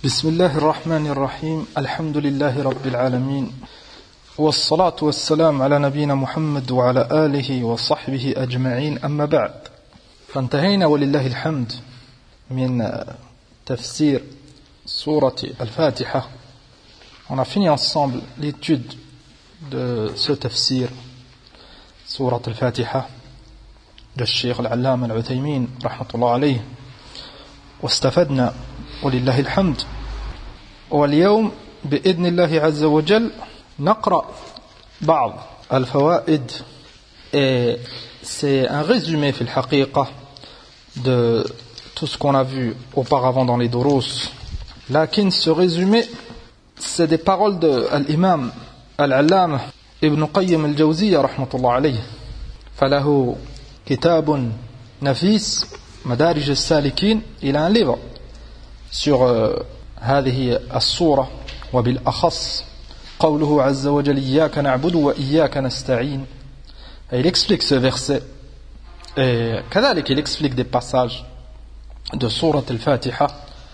بسم الله الرحمن الرحيم. الحمد لله رب العالمين، والصلاة والسلام على نبينا محمد وعلى آله وصحبه أجمعين. أما بعد، فانتهينا ولله الحمد من تفسير سورة الفاتحة. On a fini ensemble l'étude de ce tafsir, سورة الفاتحة de الشيخ العلامة العثيمين رحمة الله عليه، واستفدنا ولله الحمد. واليوم بإذن الله عز وجل نقرأ بعض الفوائد. Et c'est un résumé في الحقيقة de tout ce qu'on a vu auparavant dans les durus. Lakin ce résumé, c'est des paroles de l'imam al-Allama Ibn Qayyim al-Jawziyya rahmatullah alayh. فله كتاب نفيس مدارج السالكين. Il a un livre sur هذه السورة، وبالأخص قوله عز وجل إياك نعبد وإياك نستعين. Il explique ce verset, et كذلك il explique des passages de سورة الفاتحة.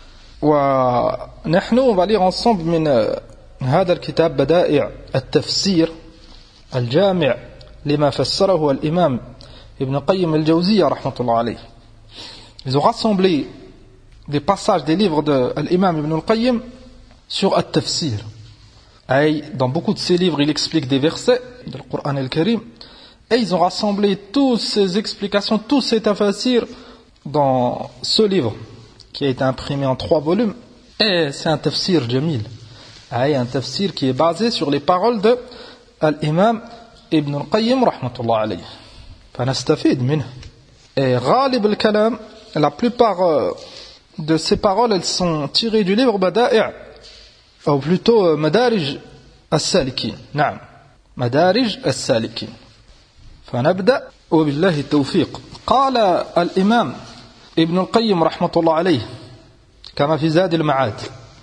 ونحن on va lire ensemble من هذا الكتاب بدائع التفسير الجامع لما فسره الإمام ابن قيم الجوزية رحمة الله عليه. Ils ont rassemblé des passages des livres de l'imam Ibn al-Qayyim sur At-Tafsir. Dans beaucoup de ces livres, il explique des versets du Coran al-Karim, et ils ont rassemblé toutes ces explications, tous ces tafsirs dans ce livre qui a été imprimé en 3 volumes. Et c'est un tafsir jamil, un tafsir qui est basé sur les paroles de l'imam Ibn al-Qayyim rahmatullah alayh. فنستفيد منه. Et غالب الكلام, la plupart de ces paroles, elles sont tirées du livre Bada'i', ou plutôt Madarij as-Salikin. نعم، مدارج السالكين. فنبدأ وبالله التوفيق. قال الإمام ابن القيم رحمة الله عليه كما في زاد المعاد: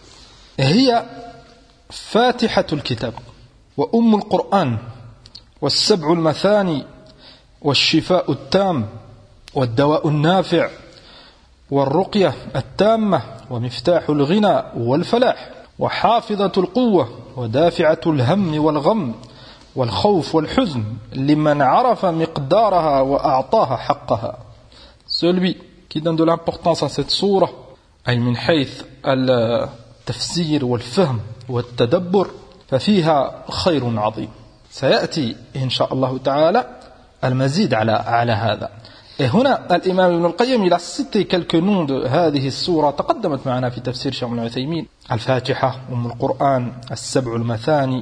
هي فاتحة الكتاب وأم القرآن والسبع المثاني والشفاء التام والدواء النافع والرقية التامة ومفتاح الغنى والفلاح وحافظة القوة ودافعة الهم والغم والخوف والحزن لمن عرف مقدارها وأعطاها حقها. Celui qui donne de l'importance à cette sourate, أي من حيث التفسير والفهم والتدبر، ففيها خير عظيم. سيأتي إن شاء الله تعالى المزيد على هذا. Et هنا الإمام ابن القيم il a cité quelques noms de هذه السورة تقدمت معنا في تفسير شيخ ابن عثيمين: الفاتحة، أم القرآن، السبع المثاني،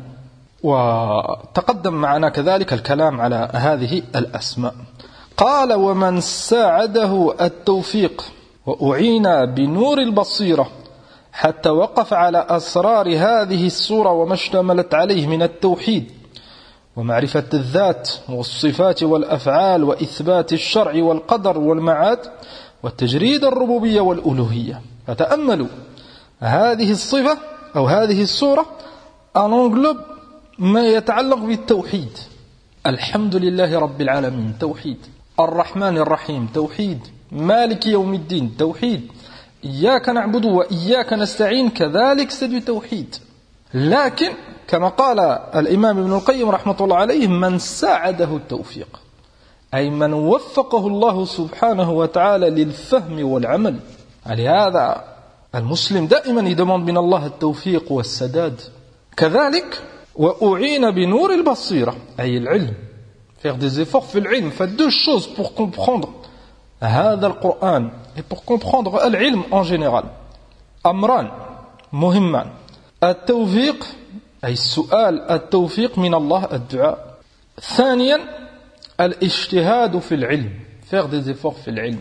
وتقدم معنا كذلك الكلام على هذه الأسماء. قال: ومن ساعده التوفيق وأعين بنور البصيرة حتى وقف على أسرار هذه السورة وما اشتملت عليه من التوحيد ومعرفة الذات والصفات والأفعال وإثبات الشرع والقدر والمعاد وتجريد الربوبية والألوهية. فتأملوا هذه الصفة أو هذه السورة أن englobe ما يتعلق بالتوحيد. الحمد لله رب العالمين توحيد، الرحمن الرحيم توحيد، مالك يوم الدين توحيد، إياك نعبد وإياك نستعين كذلك سد توحيد. لكن كما قال الإمام ابن القيم رحمة الله عليه: من ساعده التوفيق، أي من وفقه الله سبحانه وتعالى للفهم والعمل. لهذا المسلم دائما يدمن من الله التوفيق والسداد. كذلك وأعين بنور البصيرة، أي العلم، faire des efforts في العلم. fait 2 choses pour comprendre هذا القرآن et pour comprendre العلم en général. أمران مهمان: التوفيق أي السؤال، التوفيق من الله، الدعاء. ثانيا الاجتهاد في العلم، faire des efforts في العلم.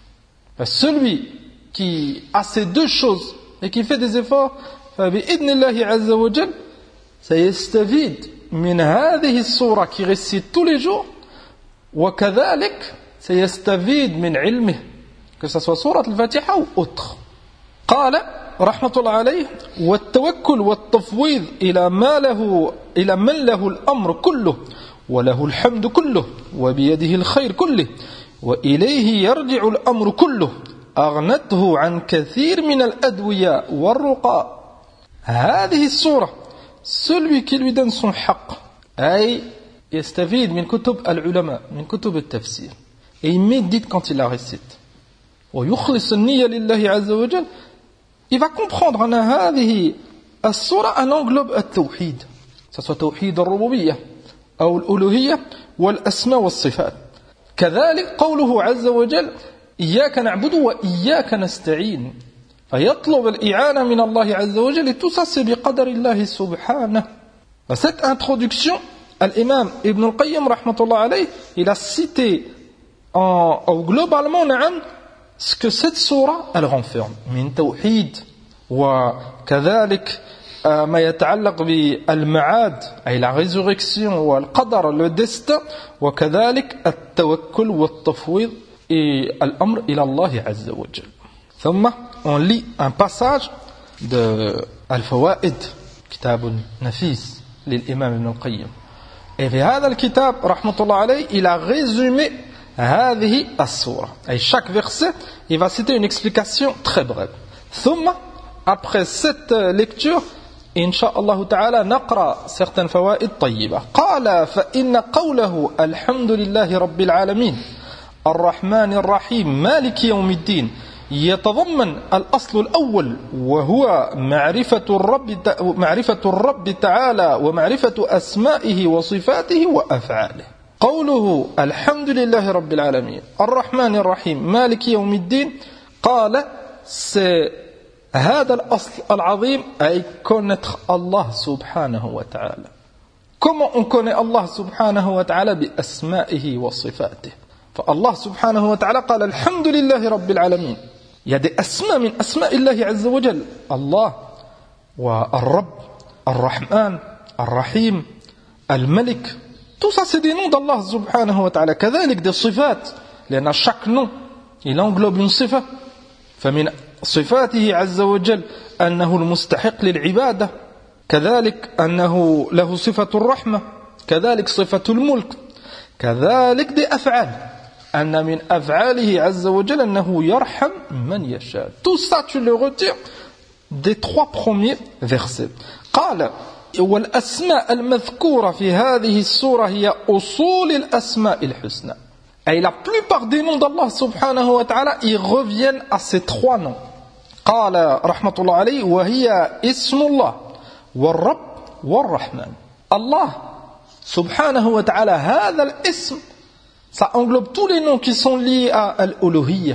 celui qui a ces 2 choses et qui fait des efforts, فبإذن الله عز وجل سيستفيد من هذه السورة qui récite tous les jours، وكذلك سيستفيد من علمه que ce soit سورة الفاتحة ou autre. قال رحمة الله عليه: والتوكل والتفويض إلى من له الأمر كله وله الحمد كله وبيده الخير كله وإليه يرجع الأمر كله أغنته عن كثير من الأدوية والرقى. هذه السورة celui qui lui donne son حق أي يستفيد من كتب العلماء من كتب التفسير et il médite quand il la récite ويخلص النية لله عز وجل, il va comprendre أن هذه السورة أن englobe التوحيد, que ce soit توحيد الربوبية أو الألوهية والأسماء والصفات. كذلك قوله عز وجل إياك نعبد وإياك نستعين, فيطلب الإعانة من الله عز وجل, et tout ça c'est بقدر الله سبحانه. Cette introduction, l'imam Ibn al-Qayyim rahmatullah alayh, il a cité globalement ce que cette sourate elle renferme من توحيد وكذلك ما يتعلق بالمعاد أي la résurrection والقدر le destin وكذلك التوكل والتفويض et الأمر إلى الله عز وجل. ثم on lit un passage de الفوائد كتاب نفيس للإمام ابن القيم, et في هذا الكتاب رحمة الله عليه il a résumé هذه السورة, et chaque verset il va citer une explication très brève. ثم après cette lecture إن شاء الله تعالى نقرأ certaines فوائد طيبة. قال فإن قوله الحمد لله رب العالمين الرحمن الرحيم مالك يوم الدين يتضمن الأصل الأول وهو معرفة الرب تعالى ومعرفة أسمائه وصفاته وأفعاله. قوله الحمد لله رب العالمين الرحمن الرحيم مالك يوم الدين, قال هذا الأصل العظيم أي connaître Allah subhanahu wa ta'ala. Comment on connaît Allah subhanahu wa ta'ala بأسمائه وصفاته. فالله سبحانه وتعالى قال الحمد لله رب العالمين. Il y a des asma min asma illahi azza wa jal. Allah wa al-Rabb, al-Rahman, al-Rahim, al-Malik. Tout ça c'est des noms d'Allah subhanahu wa ta'ala. كذلك des صفات, لأن chaque nom il englobe une صفة. فمن صفاته عز وجل أنه المستحق للعبادة, كذلك أنه له صفة الرحمة, كذلك صفة الملك, كذلك دي أفعال أن من أفعاله عز وجل أنه يرحم من يشاء. Tout ça tu le retires des trois premiers versets. قال والأسماء المذكورة في هذه السورة هي أصول الأسماء الحسنى. Et la plupart des noms d'Allah subhanahu wa ta'ala ils reviennent à ces trois noms. قال رحمة الله عليه وهي اسم الله والرب والرحمن. Allah subhanahu wa ta'ala هذا الاسم ça englobe tous les noms qui sont liés à l'uluhiyya,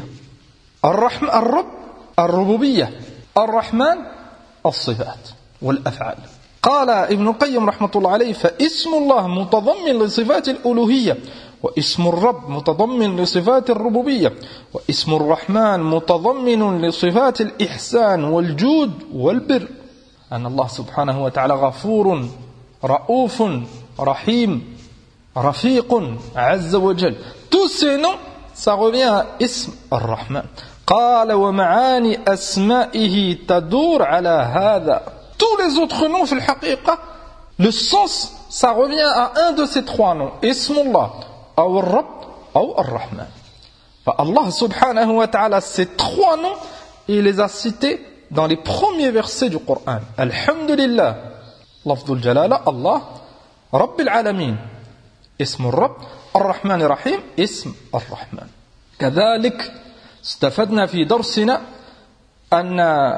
الرب الربوبية, الرحمن الصفات والأفعال. قال ابن القيم رحمة الله عليه فاسم الله متضمن لصفات الألوهية, واسم الرب متضمن لصفات الربوبية, واسم الرحمن متضمن لصفات الإحسان والجود والبر. أن الله سبحانه وتعالى غفور رؤوف رحيم رفيق عز وجل. Tous ces noms ça revient à اسم الرحمن. قال ومعاني أسمائه تدور على هذا. Tous les autres noms في الحقيقة le sens ça revient à un de ces trois noms, اسم الله أو الرب أو الرحمن. فالله سبحانه وتعالى ces trois noms il les a cités dans les premiers versets du Coran. Alhamdulillah لفظ الجلالة الله, رب العالمين اسم الرب, الرحمن الرحيم اسم الرحمن. كذلك استفدنا في درسنا أن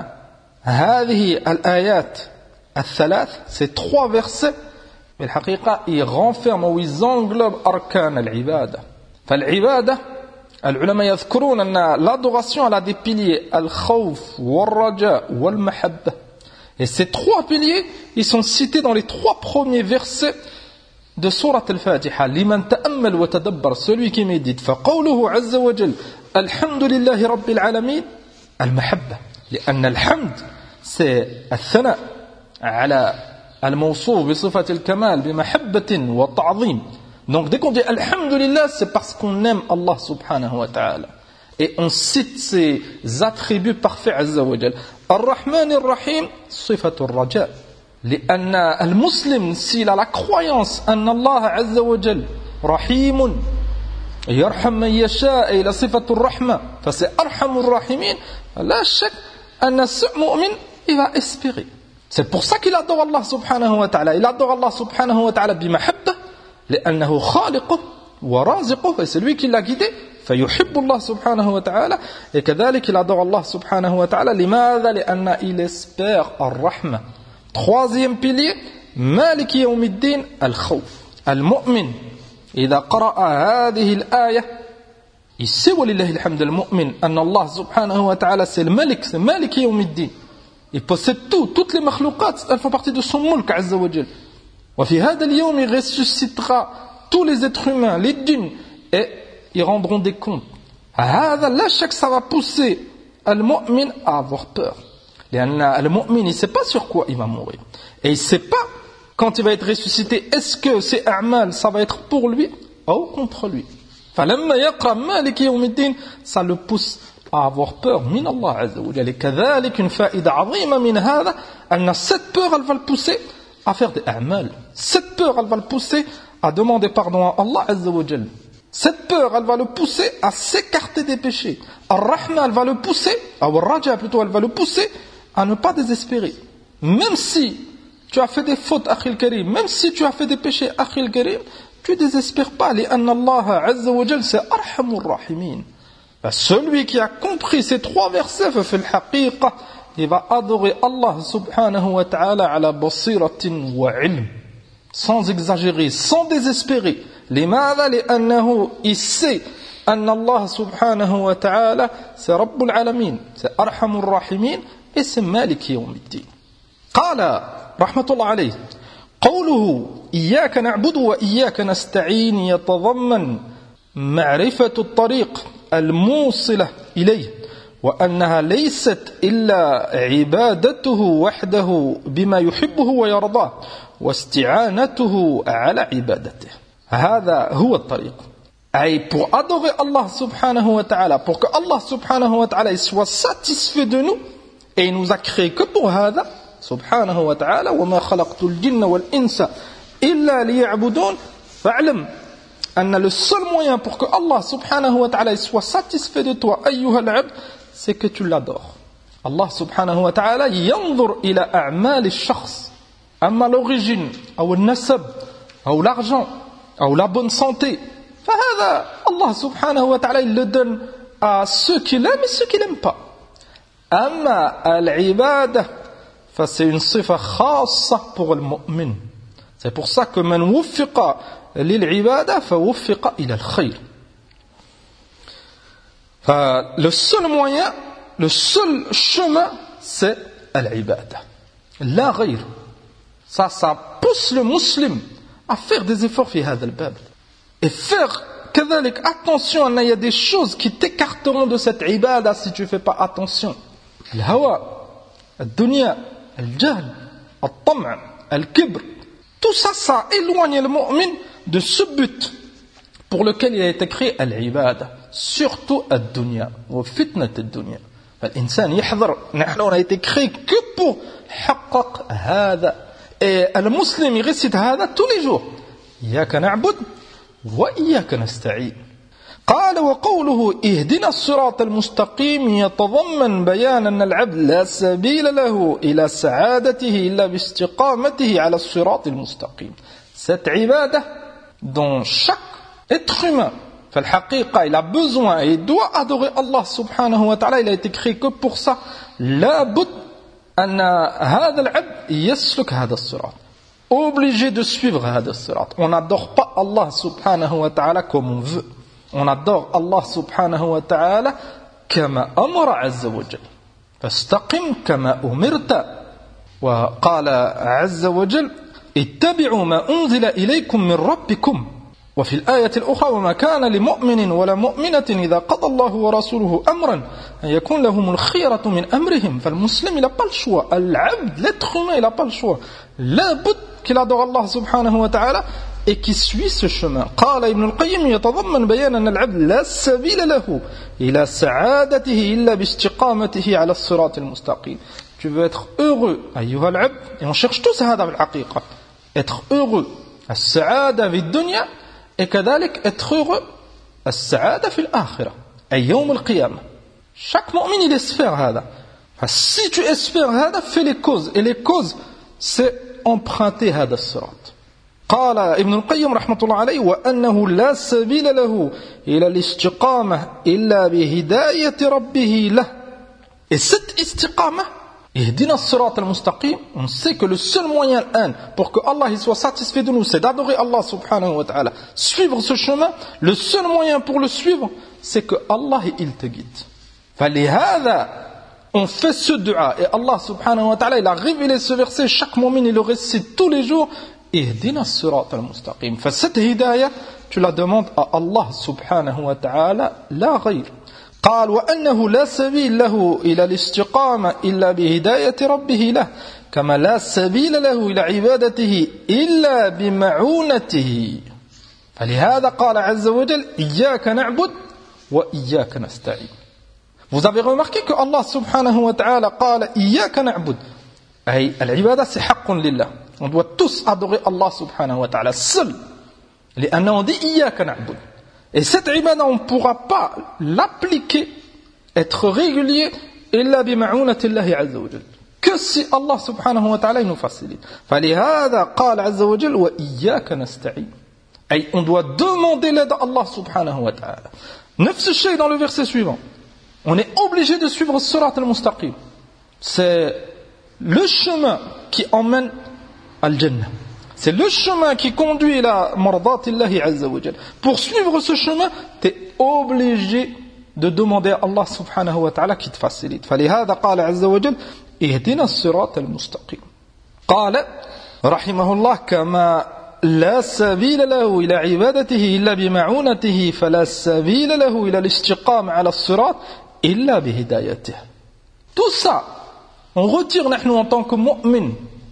هذه الآيات الثلاث ces trois versets بالحقيقة ils renferment ou ils englobent أركان العبادة. فالعبادة العلماء يذكرون أن l'adoration elle a des piliers الخوف والرجاء والمحبة. Et ces trois piliers ils sont cités dans les trois premiers versets de sourate al-Fatiha. لمن تأمل وتدبر, celui qui médite. فقوله عز وجل الحمد لله رب العالمين المحبة, لأن الحمد c'est الثناء على الموصوف بصفة الكمال بمحبة وتعظيم. Donc dès qu'on dit Alhamdulillah, c'est parce qu'on aime Allah subhanahu wa ta'ala. Et on cite ses attributs parfaits azza wa jal. Ar-Rahman ar-Rahim, صفة الرجاء. لأن المسلم s'il a la croyance أن الله عز وجل رحيم يرحم من يشاء إلى صفة الرحمة فسأرحم الراحمين لا شك أن المؤمن il va espérer. C'est pour ça qu'il adore Allah subhanahu wa ta'ala. Il adore Allah subhanahu wa ta'ala بمحبة لأنه خالقه ورازقه et c'est lui qui l'a guidé فيحب الله سبحانه وتعالى et كذلك il adore Allah subhanahu wa ta'ala لماذا لأن il espère الرحمة. Troisième pilier مالك يوم الدين الخوف. المؤمن إذا قرأ هذه الآية il sait ولله الحمد المؤمن أن الله سبحانه وتعالى c'est le Malik, c'est مالك يوم الدين. Il possède tout, toutes les makhlouqat, elles font partie de son mulk azza wa jal. وفي هذا اليوم il ressuscitera tous les êtres humains, les djinns, et ils rendront des comptes. هذا لا شك ça va pousser المؤمن à avoir peur. لأن المؤمن il ne sait pas sur quoi il va mourir. Et il ne sait pas quand il va être ressuscité, est-ce que ces a'mal ça va être pour lui ou contre lui. فلما يقرأ مالك يوم الدين ça le pousse à avoir peur من الله عز وجل. كذلك une faïda عظيمة من هذا أن cette peur elle va le pousser à faire des a'mal. Cette peur elle va le pousser à demander pardon à Allah Azza wa Jal. Cette peur, elle va le pousser à s'écarter des péchés. Ar-Rahma, elle va le pousser, ou Ar-Raja plutôt, elle va le pousser à ne pas désespérer. Même si tu as fait des fautes, Akhil Karim, même si tu as fait des péchés, Akhil Karim, tu ne désespères pas. لأن Allah Azza wa Jal, c'est Arhamur Rahimin. Celui qui a compris ces trois versets, fait le haqiqa, il va adorer Allah subhanahu wa ta'ala ala basiratin wa ilm. Sans exagérer, sans désespérer. لماذا؟ لأنه il sait أن الله سبحانه وتعالى c'est رب العالمين, c'est أرحم الراحمين et c'est مالك يوم الدين. قال رحمة الله عليه قوله إياك نعبد وإياك نستعين يتضمن معرفة الطريق الموصلة إليه وأنها ليست إلا عبادته وحده بما يحبه ويرضاه واستعانته على عبادته. هذا هو الطريق. أي pour adorer Allah subhanahu wa ta'ala, pour que Allah subhanahu wa ta'ala soit satisfait de nous, et il nous a créé que pour هذا subhanahu wa ta'ala وما خلقت الجن والإنس إلا ليعبدون فاعلم أن le seul moyen pour que Allah subhanahu wa ta'ala soit satisfait de toi أيها العبد c'est que tu l'adores. Allah subhanahu wa ta'ala ينظر إلى أعمال الشخص أما l'origine أو النسب أو l'argent أو la bonne santé فهذا الله سبحانه وتعالى il le donne à ceux qui l'aiment et ceux qui l'aiment pas. أما العبادة فسي une صفة خاصة pour le mu'min. C'est pour ça que من وفق للعبادة فوفق إلى الخير. Le seul moyen, le seul chemin c'est العبادة لا غير. Ça pousse le musulman à faire des efforts في هذا الباب et faire كذلك attention il y a des choses qui t'écarteront de cette ibada si tu fais pas attention. الهوى الدنيا الجهل الطمع الكبر tout ça ça éloigne le mu'min de ce but pour lequel il a été créé العبادة surtout الدنيا وفتنة الدنيا. فالإنسان يحذر نحن on a été créé que pour حقق هذا. Et le musulman il récite هذا tous les jours. إياك نعبد وإياك نستعين. قال وقوله اهدنا الصراط المستقيم يتضمن بيان أن العبد لا سبيل له إلى سعادته إلا باستقامته على الصراط المستقيم. Cette عبادة dont chaque être humain في الحقيقة il a besoin et il doit adorer Allah subhanahu wa ta'ala. Il a été créé que pour ça. لا بد أن هذا العبد يسلك هذا الصراط. Obligé de suivre هذا الصراط. On n'adore pas Allah subhanahu wa ta'ala comme on veut. On adore Allah subhanahu wa ta'ala كما أمر عز وجل. فاستقم كما أمرت. وقال عز وجل اتبعوا ما أنزل إليكم من ربكم. وفي الآية الأخرى وما كان لمؤمن ولا مؤمنة إذا قضى الله ورسوله أمرا أن يكون لهم الخيرة من أمرهم. فالمسلم il n'a pas le choix. العبد l'être humain il n'a pas le choix. لا بد qu'il adore Allah subhanahu wa ta'ala et qui suit ce chemin. قال ابن القيم يتضمن بيان أن العبد لا سبيل له إلى سعادته إلا باستقامته على الصراط المستقيم. Tu veux être heureux أيها العبد et on cherche tous هذا في الحقيقة. Être heureux السعادة في الدنيا et كذلك être heureux السعادة في الآخرة أي يوم القيامة. Chaque mu'min il espère هذا. Si tu espères هذا, fais les causes. Et les causes, c'est emprunter هذا الصراط. قال ابن القيم رحمة الله عليه وأنه لا سبيل له إلى الاستقامة إلا بهداية ربه له. Et cette istiqamah, ihdina as-sirat al-mustaqim, on sait que le seul moyen pour que Allah soit satisfait de nous, c'est d'adorer Allah subhanahu wa ta'ala. Suivre ce chemin, le seul moyen pour le suivre, c'est que Allah il te guide. فلهذا on fait ce dua et Allah subhanahu wa ta'ala il a révélé ce verset, chaque mu'min il le récite tous les jours. Ihdina as-sirat al-mustaqim. Cette hidayah, tu la demandes à Allah subhanahu wa ta'ala, la ghayr. قال وأنه لا سبيل له إلى الاستقامة إلا بهداية ربه له كما لا سبيل له إلى عبادته إلا بمعونته. فلهذا قال عز وجل إياك نعبد وإياك نستعين. Vous avez remarqué que Allah subhanahu wa ta'ala قال إياك نعبد, أي العبادة c'est حق لله. On doit tous adorer Allah subhanahu wa ta'ala seul. لأنه dit إياك نعبد. Et cette ibada, on ne pourra pas l'appliquer, être régulier, إلا بمعونة الله عز وجل. Que si Allah subhanahu wa ta'ala nous facilite. فلهذا قال عز وجل وإياك نستعين. أي on doit demander l'aide à Allah subhanahu wa ta'ala. نفس الشيء dans le verset suivant. On est obligé de suivre Sirat al-Mustaqim. C'est le chemin qui emmène al-Jannah. C'est le chemin qui conduit à mardatillahi azza wa jalla. Pour suivre ce chemin, tu es obligé de demander à Allah subhanahu wa ta'ala qui te facilite. فلهذا قال عز وجل اهدنا الصراط المستقيم. قال رحمه الله كما لا سبيل له إلى عبادته إلا بمعونته فلا سبيل له إلى الاستقامة على الصراط إلا بهدايته. Tout ça, on retire نحن en tant que mu'min.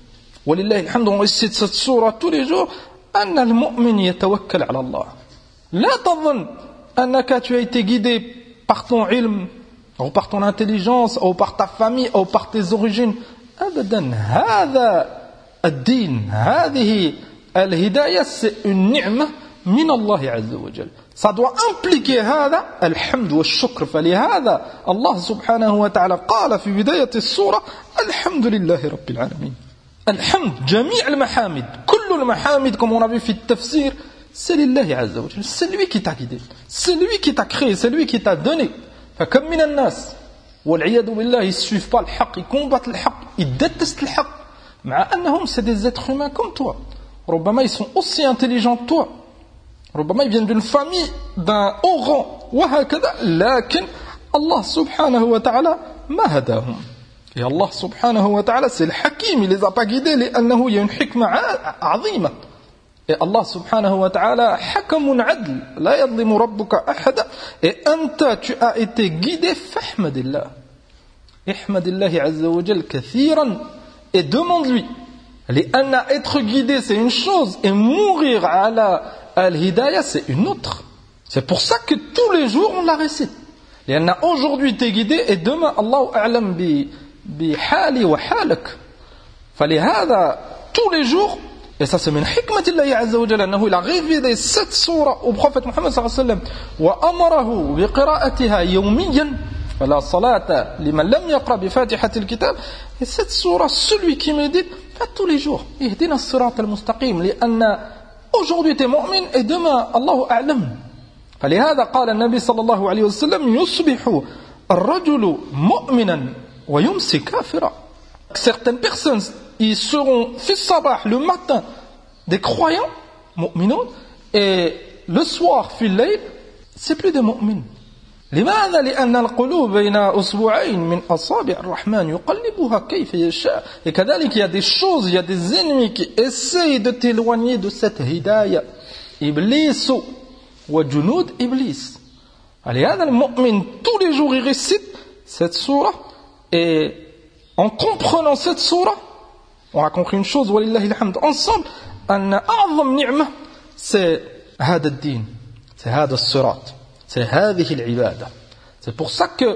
ولله الحمد on récite cette sourate tous les jours. أن المؤمن يتوكل على الله. لا تظن أنك tu as été guidé par ton ilm ou par ton intelligence ou par ta famille ou par tes origines. أبدا. هذا الدين هذه الهداية c'est une نعمة من الله عز وجل. Ça doit impliquer هذا الحمد والشكر. فلهذا الله سبحانه وتعالى قال في بداية السورة الحمد لله رب العالمين. الحمد جميع المحامد كل المحامد comme on a vu في التفسير c'est لله عز وجل. C'est lui qui t'a guidé, c'est lui qui t'a créé, c'est lui qui t'a donné. فكم من الناس والعياذ بالله ils suivent pas le حق, ils combattent le حق, ils détestent le حق مع أنهم c'est des êtres humains comme toi. ربما ils sont aussi intelligents que toi, ربما ils viennent d'une famille d'un haut rang وهكذا, لكن الله سبحانه وتعالى ما هداهم. Et Allah subhanahu wa ta'ala c'est le hakim, il les a pas guidés لأنه il y a une hikmah عظيمة. Et Allah subhanahu wa ta'ala حكم عدل لا يظلم ربك أحدا. Et أنت tu as été guidé فاحمد الله, احمد الله عز وجل كثيرا et demande-lui. لأن être guidé c'est une chose et mourir على الهداية c'est une autre. C'est pour ça que tous les jours on la récite. لأن aujourd'hui tu es guidé et demain Allah أعلم بحالي وحالك. فلهذا tous les jours, et ça c'est من حكمة الله عز وجل أنه il a révélé cette sourate au prophète Muhammad صلى الله عليه وسلم وأمره بقراءتها يوميا فلا صلاة لمن لم يقرأ بفاتحة الكتاب. Et cette sourate, celui qui médite, fait tous les jours. اهدنا الصراط المستقيم لأن aujourd'hui tu es mu'min et demain الله أعلم. فلهذا قال النبي صلى الله عليه وسلم يصبح الرجل مؤمنا ويمسي كافرا. Certaines personnes ils seront fi sabah le matin des croyants mu'minun et le soir fi layl c'est plus des mu'min. لماذا؟ لأن القلوب بين أصبعين من أصابع الرحمن يقلبها كيف يشاء. Et كذلك il y a des choses, il y a des ennemis qui essayent de t'éloigner de cette hidayah. Iblis وجنود إبليس. لهذا المؤمن tous les jours il récite cette sourate. Et en comprenant cette sourate, on a compris une chose, walillahi alhamd, ensemble, أن أعظم نعمة c'est هذا الدين, c'est هذا الصراط, c'est هذه العبادة. C'est pour ça que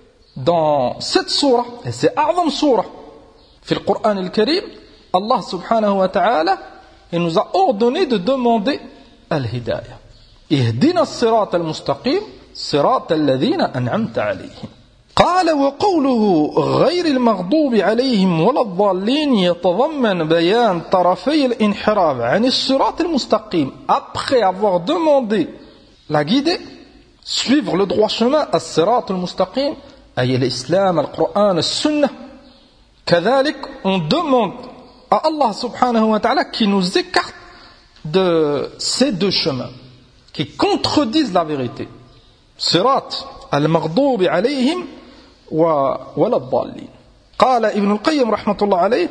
dans cette sourate, et c'est أعظم sourate في القرآن الكريم, Allah subhanahu wa ta'ala, il nous a ordonné de demander al-hidayah. اهدنا الصراط المستقيم صراط الذين أنعمت عليهم. قال وقوله غير المغضوب عليهم ولا الضالين يتضمن بيان طرفي الانحراف عن الصراط المستقيم. Après avoir demandé la guider, suivre le droit chemin, الصراط المستقيم, أي l'islam, le Coran, le Sunnah. كذلك on demande à Allah subhanahu wa ta'ala qui nous écarte de ces deux chemins qui contredisent la vérité. صراط المغضوب عليهم ولا الضالين. قال ابن القيم رحمة الله عليه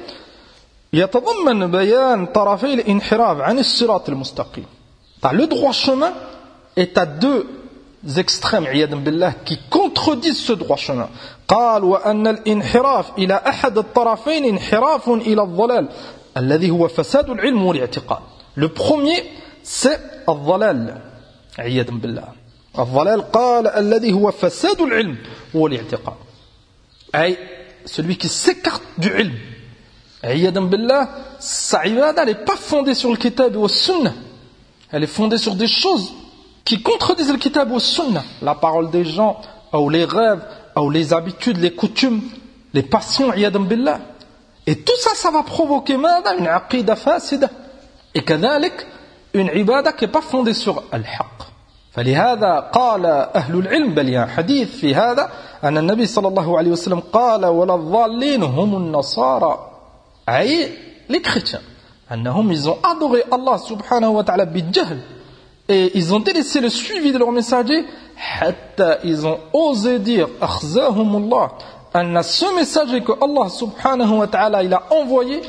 يتضمن بيان طرفي الانحراف عن الصراط المستقيم. Le droit chemin est à deux extrêmes عياذا بالله qui contredisent ce droit chemin. قال وأن الانحراف إلى أحد الطرفين انحراف إلى الضلال الذي هو فساد العلم والاعتقاد. Le premier c'est الضلال عياذا بالله. الضلال قال الذي هو فساد العلم والاعتقاد. أي celui qui s'écarte du ilm. عياذا بالله, sa ibada n'est pas fondée sur le kitab ou le sunnah. Elle est fondée sur des choses qui contredisent le kitab ou le sunnah. La parole des gens, ou les rêves, ou les habitudes, les coutumes, les passions, عياذا بالله. Et tout ça, ça va provoquer une aqida fasida. Et كذلك, une ibada qui n'est pas fondée sur al-haqq. فلهذا قال أهل العلم بل يا حديث في هذا أن النبي صلى الله عليه وسلم قال ولا الضالين هم النصارى أي les chrétiens أنهم ils ont adoré Allah subhanahu wa ta'ala بالجهل et ils ont délaissé le suivi de leur messager حتى ils ont osé dire أخزاهم الله أن ce messager que Allah subhanahu wa ta'ala il a envoyé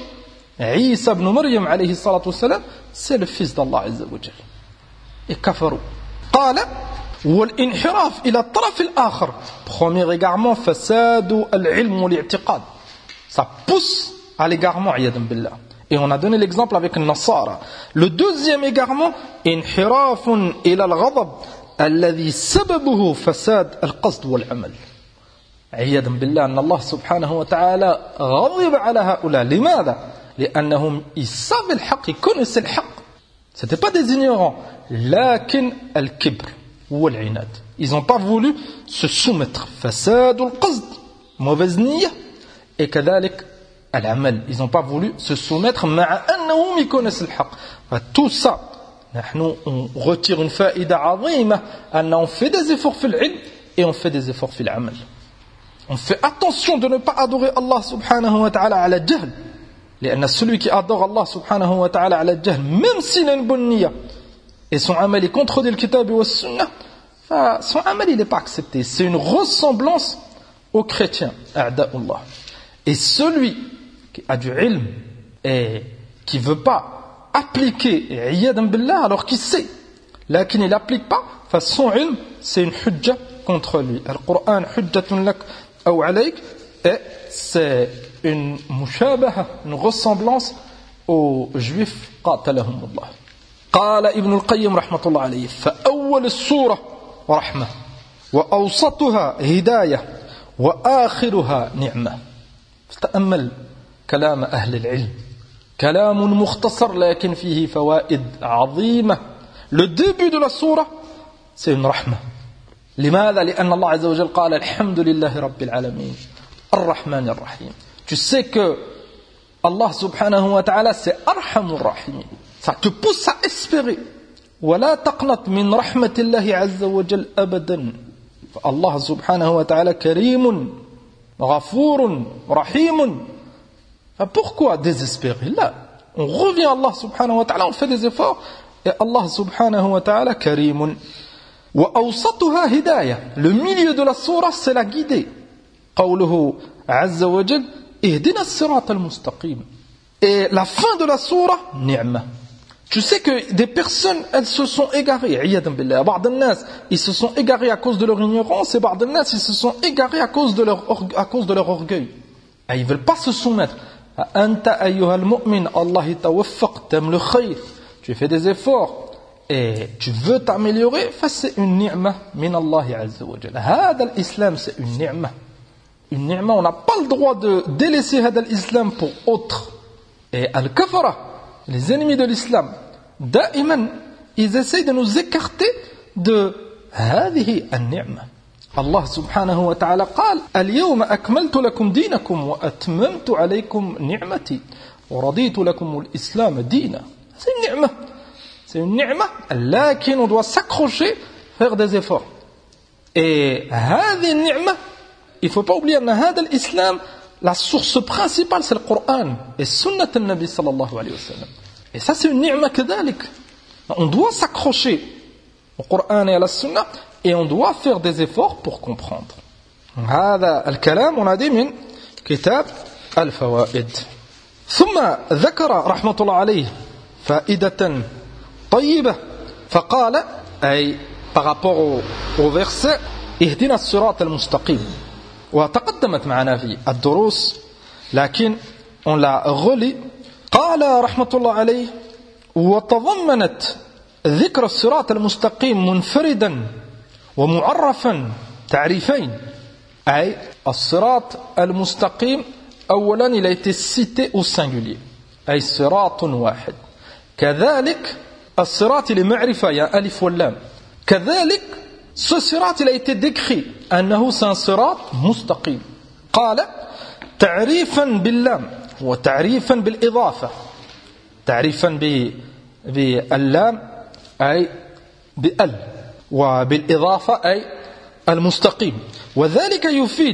Isa ibn Maryam alayhi salatu wassalam c'est le fils d'Allah azza wa jalla et kafarou. قال والانحراف إلى الطرف الآخر. Premier égarement فساد العلم والاعتقاد. Ça pousse à l'égarement عياذا بالله. Et on a donné l'exemple avec le Nasara. Le deuxième égarement انحراف إلى الغضب الذي سببه فساد القصد والعمل. عياذا بالله أن الله سبحانه وتعالى غضب على هؤلاء. لماذا؟ لأنهم ils savaient le haqq, ils connaissaient le haqq. C'était pas des ignorants. لكن الكبر والعناد. Ils n'ont pas voulu se soumettre. فساد القصد, mauvaise نية. Et كذلك العمل. Ils n'ont pas voulu se soumettre مع أنهم ils connaissent الحق. Tout ça, نحن on retire une faïda عظيمة أن on fait des efforts في العلم et on fait des efforts في العمل. On fait attention de ne pas adorer Allah subhanahu wa ta'ala على الجهل. لأن celui qui adore Allah subhanahu wa ta'ala على الجهل même s'il a une bonne نية et son amal est contredit le kitab et le sunnah, son amal il n'est pas accepté. C'est une ressemblance aux chrétiens, a'da'ullah. Et celui qui a du ilm et qui ne veut pas appliquer iyyadan billah alors qu'il sait, là qu'il ne l'applique pas, son ilm c'est une hujja contre lui. Le Coran hujjatun lak ou alayk, et c'est une mushabaha, une ressemblance aux juifs qatalahumullah. قال ابن القيم رحمة الله عليه فأول السورة رحمة وأوسطها هداية وآخرها نعمة. تأمل كلام أهل العلم كلام مختصر لكن فيه فوائد عظيمة. Le début de la sourate c'est une rahma. لماذا؟ لأن الله عز وجل قال الحمد لله رب العالمين الرحمن الرحيم. Tu sais que Allah subhanahu wa ta'ala c'est arhamur rahimin. Ça te pousse à espérer. ولا تقنط من رحمة الله عز وجل أبدا. الله سبحانه وتعالى كريم غفور رحيم. Pourquoi désespérer? Là, on revient à Allah subhanahu wa ta'ala, on fait des efforts et Allah subhanahu wa ta'ala كريم. وأوسطها هداية. Le milieu de la sourate c'est la guidée. قوله عز وجل اهدنا الصراط المستقيم. Et la fin de la sourate نعمة. Tu sais que des personnes, elles se sont égarées. بعض الناس, ils se sont égarés à cause de leur ignorance, et بعض الناس, ils se sont égarés à cause de leur orgueil. Et ils ne veulent pas se soumettre. أنت أيها المؤمن الله يتوفق تم le khayr. Tu fais des efforts et tu veux t'améliorer, c'est une ni'ma min Allah azza wa jalla. هذا الإسلام c'est une ni'ma. Une ni'ma, on n'a pas le droit de délaisser هذا الإسلام pour autre. Et al-kafara, les ennemis de l'islam, da'iman, ils essayent de nous écarter de هذه النعمة. الله سبحانه وتعالى قال اليوم أكملت لكم دينكم وأتممت عليكم نعمتي ورضيت لكم الإسلام دينا. C'est une ni'ma, lakin on doit s'accrocher, faire des efforts. Et هذه النعمة, il ne faut pas oublier que هذا الإسلام, la source principale c'est le Coran et Sunnat al-Nabi sallallahu alayhi wa sallam. Et ça c'est une ni'ma كذلك. On doit s'accrocher au Coran et à la Sunna et on doit faire des efforts pour comprendre. هذا الكلام on a dit من كتاب الفوائد. ثم ذكر رحمة الله عليه فائدة طيبة فقال أي par rapport au verset اهدنا الصراط المستقيم وتقدمت معنا في الدروس لكن on l'a relit قال رحمة الله عليه وتضمنت ذكر الصراط المستقيم منفردا ومعرفا تعريفين أي الصراط المستقيم أولا il a été cité au singulier أي صراط واحد كذلك الصراط لمعرفة يا ألف واللام كذلك ce صراط il a été décrit أنه c'est un صراط مستقيم قال تعريفا باللام وتعريفا بالإضافة تعريفا باللام أي بأل وبالإضافة أي المستقيم وذلك يفيد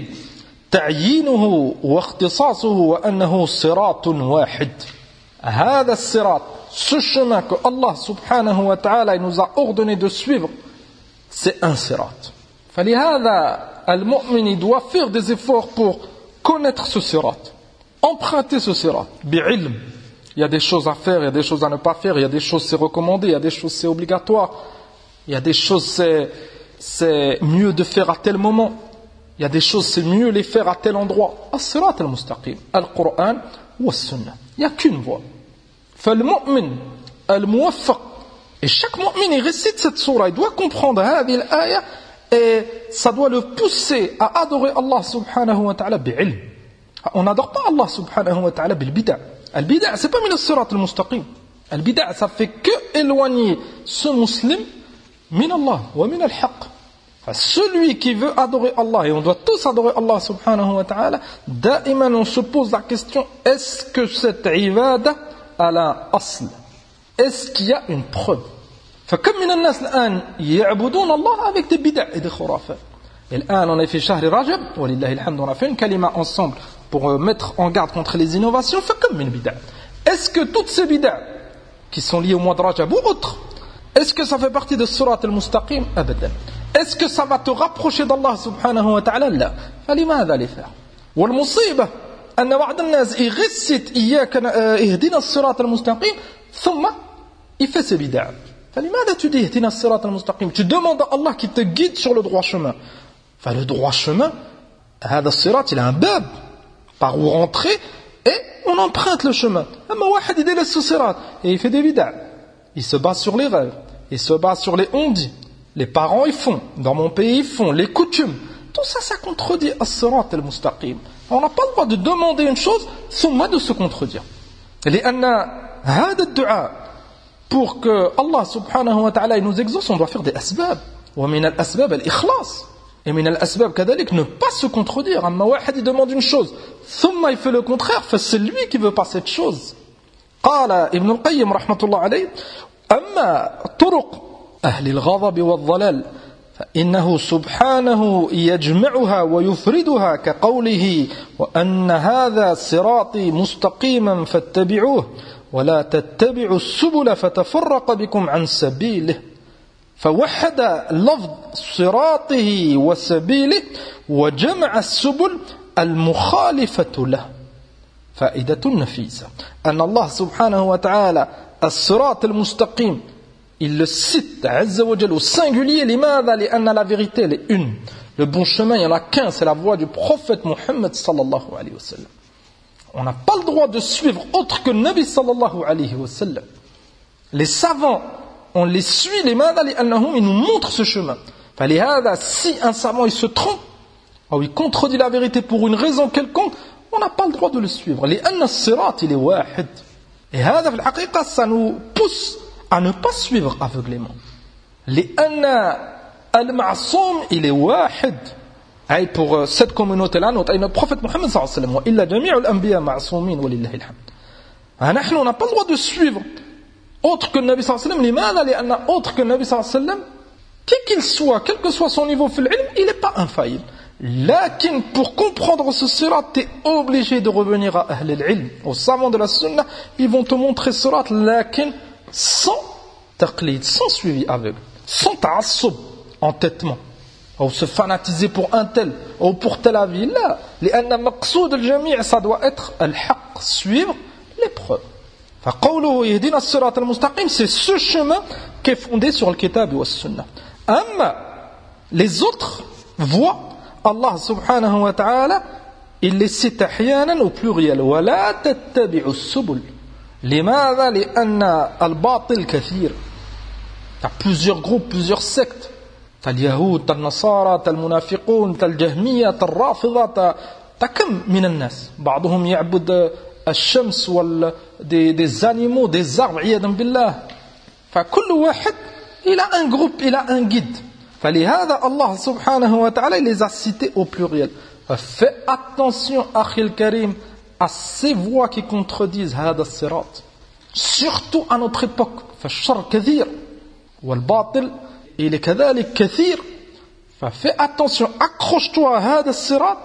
تعيينه واختصاصه وأنه صراط واحد هذا الصراط ce chemin que Allah subhanahu wa ta'ala nous a ordonné de suivre c'est un sirat فلهذا المؤمن doit faire des efforts pour connaître ce sirat emprunter ce sirat بعلم il y a des choses à faire, il y a des choses à ne pas faire, il y a des choses c'est recommandé, il y a des choses c'est obligatoire, il y a des choses c'est mieux de faire à tel moment, il y a des choses c'est mieux les faire à tel endroit. As-sirat al-mustaqim, al-Qur'an ou as-sunnah. Il n'y a qu'une voie. Fal-mu'min al-muwaffaq. Et chaque mu'min il récite cette sourate, il doit comprendre hadhihi al-aya et ça doit le pousser à adorer Allah subhanahu wa ta'ala bi'ilm. On n'adore pas Allah subhanahu wa ta'ala bil-bid'a. Al-bid'a, c'est pas min as-sirat al-mustaqim. Al-bid'a, ça fait que éloigner ce musulman min Allah wa min al-haqq. Celui qui veut adorer Allah, et on doit tous adorer Allah subhanahu wa ta'ala, da'iman on se pose la question, est-ce que cette ibada a un asl? Est-ce qu'il y a une preuve? فكم من الناس الآن يعبدون الله avec des bid'a et des khurafat. Et الآن on a fait شهر رجب ولله الحمد on a fait une kalima ensemble pour mettre en garde contre les innovations. فكم من bid'a. Est-ce que toutes ces bid'a qui sont liées au mois de Rajab ou autres, est-ce que ça fait partie de surat al-mustaqim? Abadan. Est-ce que ça va te rapprocher d'Allah subhanahu wa ta'ala? لا. فلماذا les faire? والمصيبة أن بعض الناس يغسط إياك اهدنا الصراط المستقيم ثم il fait ses bid'a. فلماذا tu dis اهدنا الصراط المستقيم? Tu demandes à Allah qui te guide sur le droit chemin. Le droit chemin, هذا الصراط il a un bab par où rentrer et on emprunte le chemin. أما واحد يدلس ce sirat et il fait des bid'a. Il se base sur les rêves, il se base sur les on-dit. Les parents ils font, dans mon pays ils font, les coutumes. Tout ça, ça contredit as-sirat al-mustaqim. On n'a pas le droit de demander une chose, ثم de se contredire. لأن هذا الدعاء pour que Allah subhanahu wa ta'ala nous exauce, on doit faire des asbab. ومن الأسباب الإخلاص. Et من الأسباب كذلك ne pas se contredire. أما واحد il demande une chose, ثم il fait le contraire, c'est lui qui veut pas cette chose. قال ابن القيم رحمة الله عليه أما طرق أهل الغضب والضلال فإنه سبحانه يجمعها ويفردها كقوله وأن هذا صراطي مستقيما فاتبعوه ولا تتبعوا السبل فتفرق بكم عن سبيله فوحد لفظ صراطه وسبيله وجمع السبل المخالفة له فائدة نفيسة أن الله سبحانه وتعالى الصراط المستقيم il le cite عز وجل au singulier لماذا؟ لأن la vérité elle est une. Le bon chemin il n'y en a qu'un, c'est la voie du prophète Mohammed sallallahu alayhi wa sallam. On n'a pas le droit de suivre autre que Nabi sallallahu alayhi wa sallam. Les savants on les suit لماذا؟ لأنهم ils nous montrent ce chemin. فلهذا si un savant il se trompe ou il contredit la vérité pour une raison quelconque, on n'a pas le droit de le suivre. لأن الصراط il est واحد. Et هذا في الحقيقة ça nous pousse à ne pas suivre aveuglément. لأن المعصوم il est واحد. أي pour cette communauté-là, notre prophète Mohammed sallallahu alayhi wa sallam, وإلا جميع الأنبياء معصومين ولله الحمد. نحن on n'a pas le droit de suivre autre que le Nabi sallallahu alayhi wa sallam. لماذا؟ لأن autre que le Nabi sallallahu alayhi wa sallam, qui qu'il soit, quel que soit son niveau في العلم, il n'est pas infaillible. Lakin, pour comprendre ce sirat, tu es obligé de revenir à Ahl al-Ilm, aux savants de la Sunna. Ils vont te montrer sirat, lakin sans taqlid, sans suivi aveugle, sans ta'assub, entêtement, ou se fanatiser pour un tel, ou pour tel avis. Là, لأن مقصود الجميع, ça doit être al-haq, suivre les preuves. فقوله يهدينا الصراط المستقيم, c'est ce chemin qui est fondé sur le kitab et la sunna. Les autres voies, Allah subhanahu wa ta'ala, il les cite أحيانا au pluriel. ولا تتبعوا السبل. لماذا؟ لأن الباطل كثير. T'as plusieurs groupes, plusieurs sectes. T'as le Yahoud, t'as le Nasara, t'as le Munafiqun, t'as le Jahmiya, t'as le Rafida, t'as كم من الناس. بعضهم يعبد الشمس des animaux, des arbres, عياذا بالله. فكل واحد il a un groupe, il a un guide. فلهذا Allah subhanahu wa ta'ala, il les a cités au pluriel. Fais attention, Akhil Karim, à ces voix qui contredisent هذا الصراط. Surtout à notre époque. فالشر كثير والباطل il est كذلك كثير. Fais attention, accroche-toi à هذا الصراط.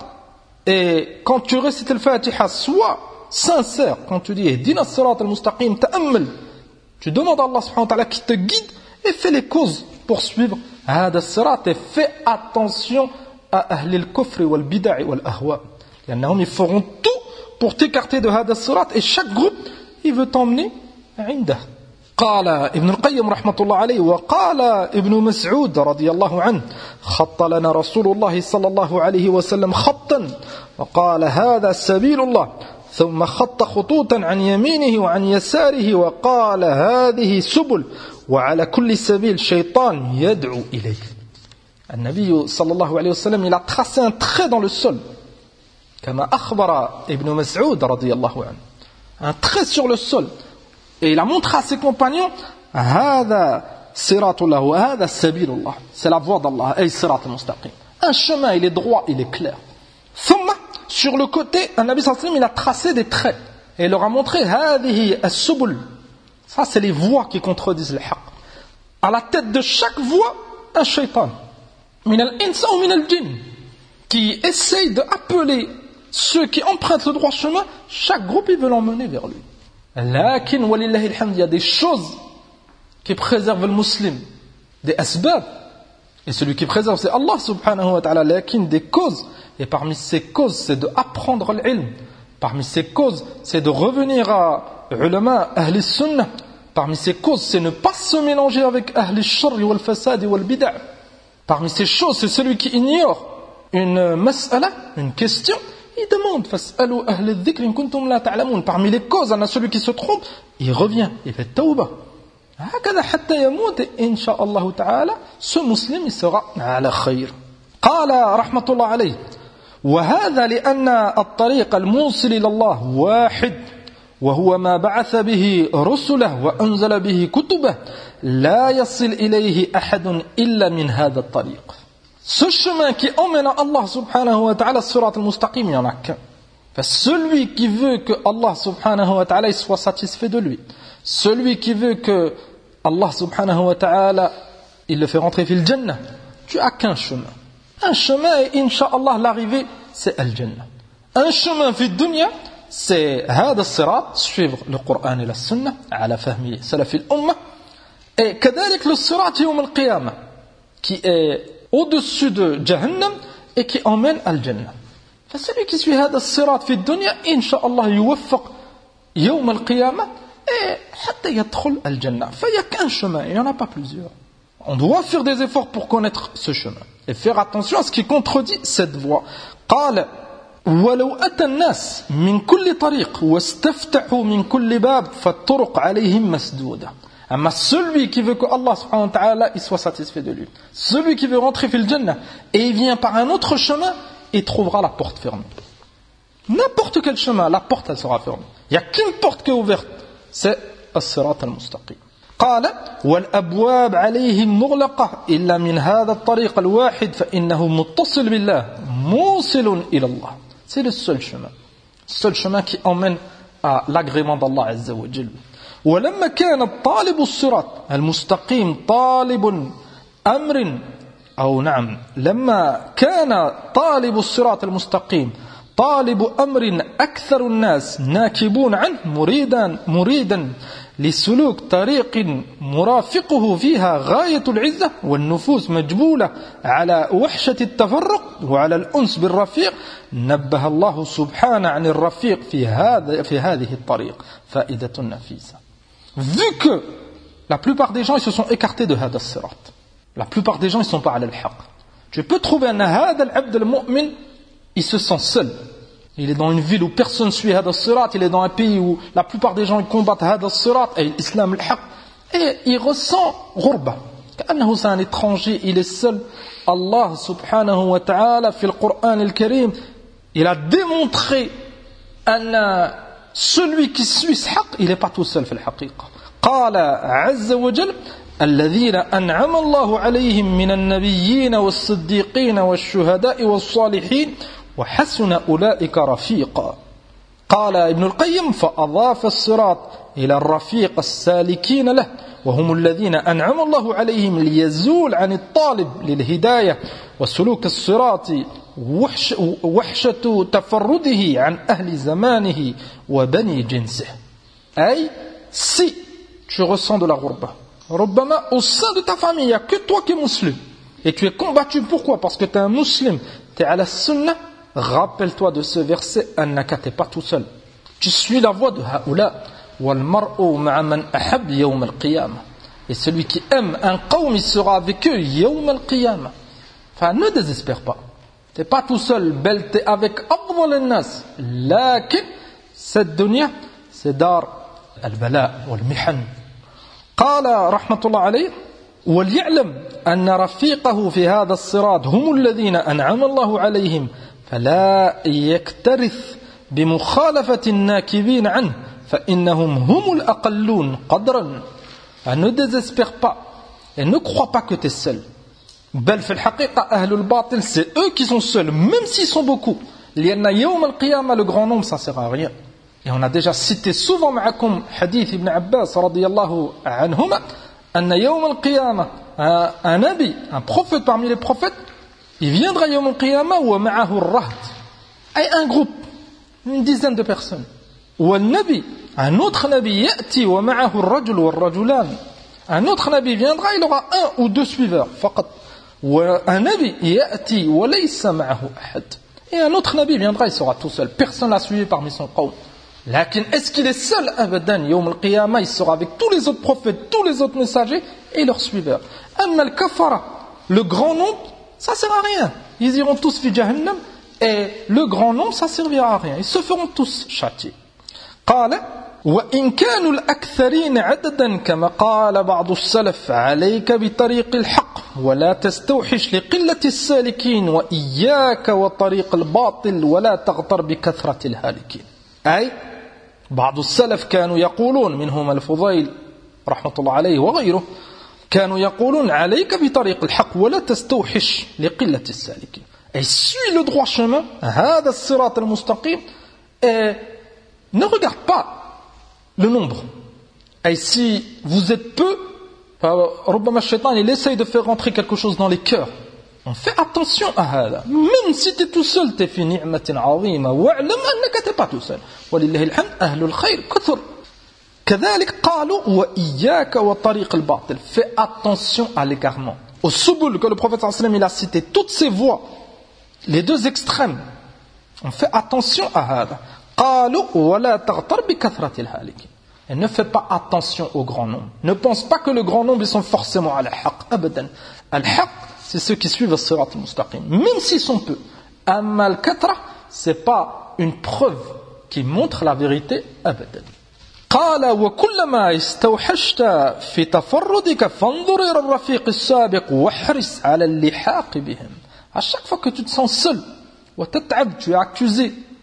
Et quand tu récites le Fatiha, sois sincère. Quand tu dis اهدنا الصراط المستقيم, تأمل. Tu demandes à Allah subhanahu wa ta'ala qui te guide et fais les causes pour suivre هذا الصراط. Et fais attention à أهل الكفر والبدع والأهواء. لأنهم ils feront tout pour t'écarter de هذا الصراط. Et chaque groupe, il veut t'emmener عنده. قال ابن القيم رحمة الله عليه وقال ابن مسعود رضي الله عنه خط لنا رسول الله صلى الله عليه وسلم خطا وقال هذا سبيل الله ثم خط خطوطا عن يمينه وعن يساره وقال هذه سبل وعلى كل سبيل شيطان يدعو إليه. النبي صلى الله عليه وسلم il a tracé un trait dans le sol كما أخبر ابن مسعود رضي الله عنه, un trait sur le sol. Et il a montré à ses compagnons هذا صراط الله وهذا سبيل الله, c'est la voie d'Allah, أي صراط المستقيم. Un chemin, il est droit, il est clair. ثم sur le côté, un Nabi sallallahu alayhi wa sallam, il a tracé des traits et il leur a montré هذه السبل. Ça, c'est les voies qui contredisent le haqq. À la tête de chaque voie, un shaitan, min al-ins ou min al-jinn, qui essaye d'appeler ceux qui empruntent le droit chemin. Chaque groupe, il veut l'emmener vers lui. Lakin, walillahi alhamd, il y a des choses qui préservent le musulman, des asbab. Et celui qui préserve, c'est Allah subhanahu wa ta'ala. Lakin, des causes. Et parmi ces causes, c'est d'apprendre l'ilm. Parmi ces causes, c'est de revenir à ulama, ahli sunnah. Parmi ces causes, c'est ne pas se mélanger avec ahli shurri wal fasadi wal bid'a. Parmi ces choses, c'est celui qui ignore une mas'ala, une question, il demande fas'alu ahli dhikr in kuntum la ta'lamun. Parmi les causes, on a celui qui se trompe, il revient, il fait tawbah. هكذا حتى يموت إن شاء الله تعالى ce musulman il sera على خير. قال رحمة الله عليه وهذا لأن الطريق الموصل إلى الله واحد وهو ما بعث به رسله وأنزل به كتبه لا يصل إليه أحد إلا من هذا الطريق. Ce chemin qui emmène à Allah subhanahu wa ta'ala surat al-mustaqim, il n'y en a qu'un. Celui qui veut que Allah subhanahu wa ta'ala soit satisfait de lui, celui qui veut que Allah subhanahu wa ta'ala il le fait rentrer fil jannah, tu as qu'un chemin. Un chemin et incha'Allah l'arrivée c'est al-jannah. Un chemin fil dunya c'est hada sirat, suivre le Coran et la Sunna ala fahmi salaf al-ummah, et kadalik le sirat yawm al-qiyamah qui est au-dessus de Jahannam et qui emmène al-jannah. Celui qui suit hada sirat fi dunya incha'Allah yuwaffaq yawm al-qiyamah et hatta yadkhul al-jannah. Il n'y a qu'un chemin, il n'y en a pas plusieurs. On doit faire des efforts pour connaître ce chemin et faire attention à ce qui contredit cette voie. قال ولو أتى الناس من كل طريق واستفتحوا من كل باب فالطرق عليهم مسدودة. Mais celui qui veut que Allah subhanahu wa ta'ala il soit satisfait de lui, celui qui veut rentrer fil jannah et il vient par un autre chemin, il trouvera la porte fermée. N'importe quel chemin, la porte elle sera fermée. Il n'y a qu'une porte qui est ouverte, c'est as-sirat al-mustaqim. قال والأبواب عليهم مغلقة إلا من هذا الطريق الواحد فإنه متصل بالله موصل إلى الله. C'est le seul chemin qui emmène à l'agrément d'Allah Azza wa Jal. ولما كان الطالب الصراط المستقيم طالب أمر أو نعم لما كان طالب الصراط المستقيم طالب أمر أكثر الناس ناكبون عنه مريدا لسلوك طريق مرافقه فيها غاية العزة والنفوس مجبولة على وحشة التفرق وعلى الأنس بالرفيق نبه الله سبحانه عن الرفيق في هذه الطريق فائدة نفيسة. Vu que la plupart des gens ils se sont écartés de هذا الصراط, la plupart des gens ils sont pas على الحق. Tu peux trouver أن هذا العبد المؤمن il se sent seul. Il est dans une ville où personne suit هذا الصراط, il est dans un pays où la plupart des gens ils combattent هذا الصراط et l'islam الحق, et il ressent غربة كأنه c'est un étranger, il est seul. Allah subhanahu wa ta'ala في القرآن الكريم il a démontré أن celui qui suit ce حق il n'est pas tout seul في الحقيقة. قال عز وجل الذين أنعم الله عليهم من النبيين والصديقين والشهداء والصالحين وحسن أولئك رفيقا. قال ابن القيم فأضاف الصراط إلى الرفيق السالكين له وهم الذين أنعم الله عليهم ليزول عن الطالب للهداية وسلوك الصراط وحشة تفرده عن أهل زمانه وبني جنسه. أي si tu ressens de la ghurba, ربما au sein de ta famille il n'y a que toi qui es musulman et tu es combattu, pourquoi? Parce que tu es un musulman, tu es à la sunna. Rappelle-toi de ce verset, annaka, t'es pas tout seul. Tu suis la voie de haoula. Wal mar'u ma'a man ahab yawm al-qiyamah. Et celui qui aime un qawm, il sera avec eux yawm al-qiyamah. Enfin, ne désespère pas. T'es pas tout seul, bel, t'es avec afdal an-nas. Lakin, cette dunya, c'est dar al-bala wal-mihan. Qala rahmatullah alayh. وليعلم أن رفيقه في هذا الصراط هم الذين أنعم الله عليهم فلا يكترث بمخالفة الناكبين عنه فإنهم هم الأقلون قدرا. Ne désespère pas et ne crois pas que tu es seul. بل في الحقيقة أهل الباطل c'est eux qui sont seuls même s'ils sont beaucoup. لأن يوم القيامة le grand nombre ça sert à rien. Et on a déjà cité souvent معكم حديث ابن عباس رضي الله عنهما أن يوم القيامة un nabi, un prophète parmi les prophètes, il viendra يوم القيامة ومعه الرهط, أي un groupe, une dizaine de personnes. والنبي, un autre nabi يأتي ومعه الرجل والرجلان, un autre nabi viendra, il aura un ou deux suiveurs فقط. un nabi يأتي وليس معه أحد, et un autre nabi viendra, il sera tout seul, personne l'a suivi parmi son qawm. Lakin, est-ce qu'il est seul? Abadan, Yawm al-Qiyamah, il sera avec tous les autres prophètes, tous les autres messagers et leurs suiveurs. Amma al-Kafara, le grand nombre, ça sert à rien. Ils iront tous fi Jahannam et le grand nombre, ça servira à rien. Ils se feront tous châtiés. قال وإن كانوا الأكثرين عددا كما قال بعض السلف عليك بطريق الحق ولا تستوحش لقلة السالكين وإياك وطريق الباطل ولا تغتر بكثرة الهالكين. أي بعض السلف كانوا يقولون منهم الفضيل رحمة الله عليه وغيره كانوا يقولون عليك بطريق الحق ولا تستوحش لقلة السالكين. Et suis le droit chemin, هذا الصراط المستقيم, et ne regarde pas le nombre. Et si vous êtes peu, ربما الشيطان il essaye de faire rentrer quelque chose dans les cœurs. On fait attention à هذا. Même si tu es tout seul, tu es في نعمة عظيمة. واعلم أنك t'es pas tout seul. ولله الحمد أهل الخير كثر. كذلك قالوا وإياك وطريق الباطل. Fais attention à l'égarement. Au subul que le prophète sallallahu alayhi wa sallam il a cité toutes ces voies, les deux extrêmes. On fait attention à هذا. قالوا ولا تغتر بكثرة الهالكين. Et ne fais pas attention au grand nombre. Ne pense pas que le grand nombre ils sont forcément à l'haq. أبدا. الحق c'est ceux qui suivent le sirat al-mustaqim, même s'ils sont peu. Amma al-katra, c'est pas une preuve qui montre la vérité, abadan. قال وكلما استوحشت في تفردك فانظر إلى الرفيق السابق واحرص على اللحاق بهم. À chaque fois que tu te sens seul, وتتعب, tu es accusé,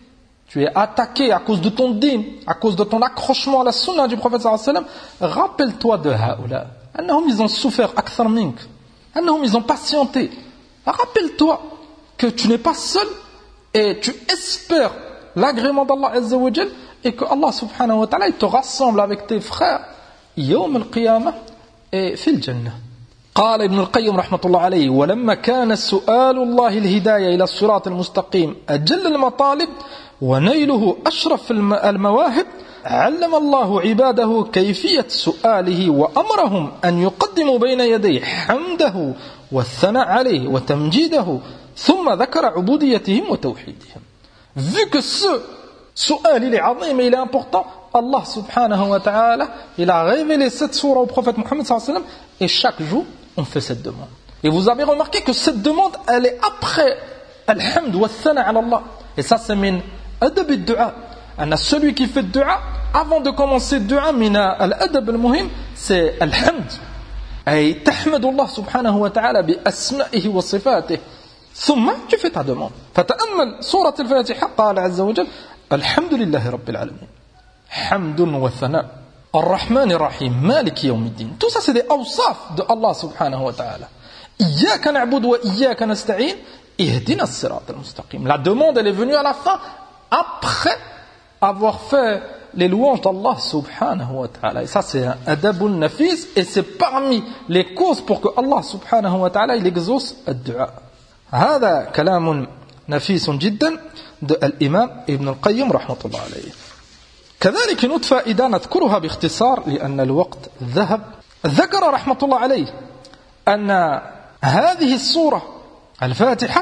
tu es attaqué à cause de ton din, à cause de ton accrochement à la sunna du prophète sallallahu alayhi wa sallam, rappelle-toi de haoula. Annahum, ils ont souffert akthar mink. Annahum, ils ont patienté. Rappelle-toi que tu n'es pas seul et tu espères l'agrément d'Allah Azza wa Jal et que Allah subhanahu wa ta'ala il te rassemble avec tes frères يوم القيامة في الجنة. قال ابن القيم رحمة الله عليه ولما كان سؤال الله الهداية إلى الصراط المستقيم أجل المطالب ونيله أشرف المواهب علم الله عباده كيفية سؤاله وأمرهم أن يقدموا بين يديه حمده والثناء عليه وتمجيده ثم ذكر عبوديتهم وتوحيدهم. Vu que ce su'al il est azim et il est important, Allah subhanahu wa ta'ala il a révélé cette sourate au prophète Mohammed sallallahu alayhi wa sallam et chaque jour on fait cette demande. Et vous avez remarqué que cette demande elle est après alhamd wa thana ala Allah. Et ça c'est min adab ad-du'a. Celui qui fait dua avant de commencer dua min al-adab al-muhim c'est alhamd. Ay tahmadu Allah subhanahu wa ta'ala bi asma'ihi wa sifatihi. ثم tu fais ta demande. فتأمل سورة الفاتحة قال عز وجل الحمد لله رب العالمين حمد وثناء الرحمن الرحيم مالك يوم الدين. Tout ça c'est des awsaf de Allah subhanahu wa ta'ala. إياك نعبد وإياك نستعين اهدنا الصراط المستقيم. La demande elle est venue à la fin après avoir fait les louanges d'Allah subhanahu wa ta'ala. Et ça c'est un adabul nafis et c'est parmi les causes pour que Allah subhanahu wa ta'ala il exauce الدعاء. هذا كلام نفيس جدا الإمام ابن القيم رحمة الله عليه. كذلك نطفى إذا نذكرها باختصار لأن الوقت ذهب. ذكر رحمة الله عليه أن هذه السورة الفاتحة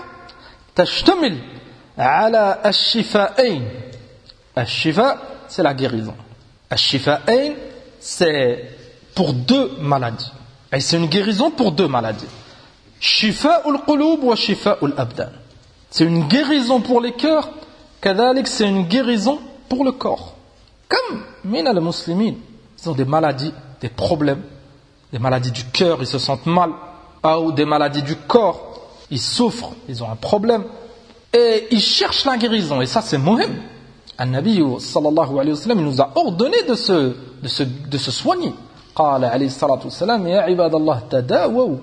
تشتمل على الشفاءين. الشفاء c'est la guérison. الشفاءين c'est pour deux maladies. Et c'est une guérison pour deux maladies. Shifa'ul qulub wa shifa'ul abdan. C'est une guérison pour les cœurs, kadhalik c'est une guérison pour le corps. Comme mina les muslimin, ils ont des maladies, des problèmes, des maladies du cœur, ils se sentent mal, ou des maladies du corps, ils souffrent, ils ont un problème, et ils cherchent la guérison, et ça c'est muhim. An-Nabi sallallahu alayhi wa sallam, il nous a ordonné de se soigner. قال عليه الصلاة والسلام يا عباد الله تداووا.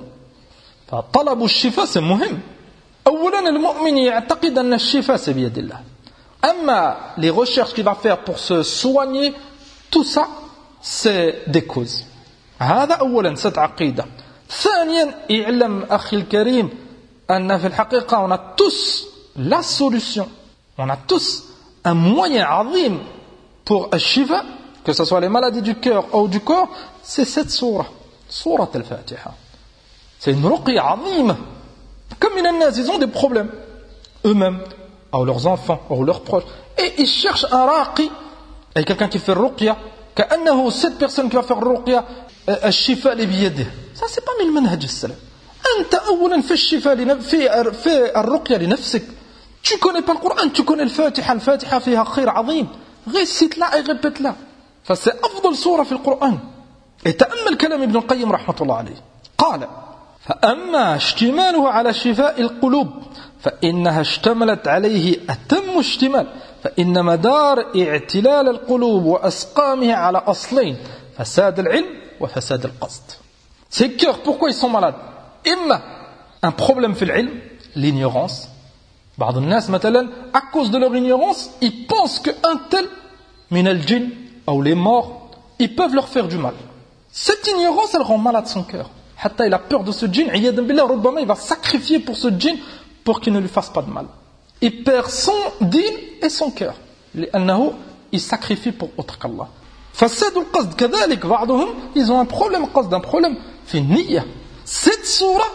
فطلب الشفاء c'est مهم. أولا المؤمن يعتقد أن الشفاء c'est بيد الله. أما les recherches qu'il va faire pour se soigner, tout ça c'est des causes. هذا أولا cette عقيدة. ثانيا اعلم أخي الكريم أن في الحقيقة on a tous la solution. On a tous un moyen عظيم pour الشفاء, que ce soit les maladies du cœur ou du corps, c'est cette sourate, sourate al-Fatiha. C'est une ruqya azima. Comme ils ont des problèmes eux-mêmes, ou leurs enfants, ou leurs proches, et ils cherchent un raqi, et quelqu'un qui fait ruqya, كأنه cette personne qui va faire ruqya, الشفاء بيده. Ça c'est pas من منهج السلف. أنت أولا في الشفاء في الرقية لنفسك. Tu connais pas le Coran, tu connais الفاتحة. الفاتحة فيها خير عظيم. récite-la et répète-la. فسي أفضل سورة في القرآن. تأمل كلام ابن القيم رحمة الله عليه. قال فأما اشتمالها على شفاء القلوب فإنها اشتملت عليه أتم اشتمال. فإن مدار اعتلال القلوب وأسقامها على أصلين فساد العلم وفساد القصد. Ces cœurs, pourquoi ils sont malades? إما un problème في العلم, l'ignorance. بعض الناس مثلا à cause de leur ignorance ils pensent qu'un tel من الجن ou les morts ils peuvent leur faire du mal. Cette ignorance elle rend malade son cœur. حتى il a peur de ce djinn, عياذا بالله, ربما il va sacrifier pour ce djinn pour qu'il ne lui fasse pas de mal. Il perd son dîn et son cœur لأنه il sacrifie pour autre qu'Allah. فساد القصد كذلك بعضهم ils ont un problème قصد, un problème في النية. Cette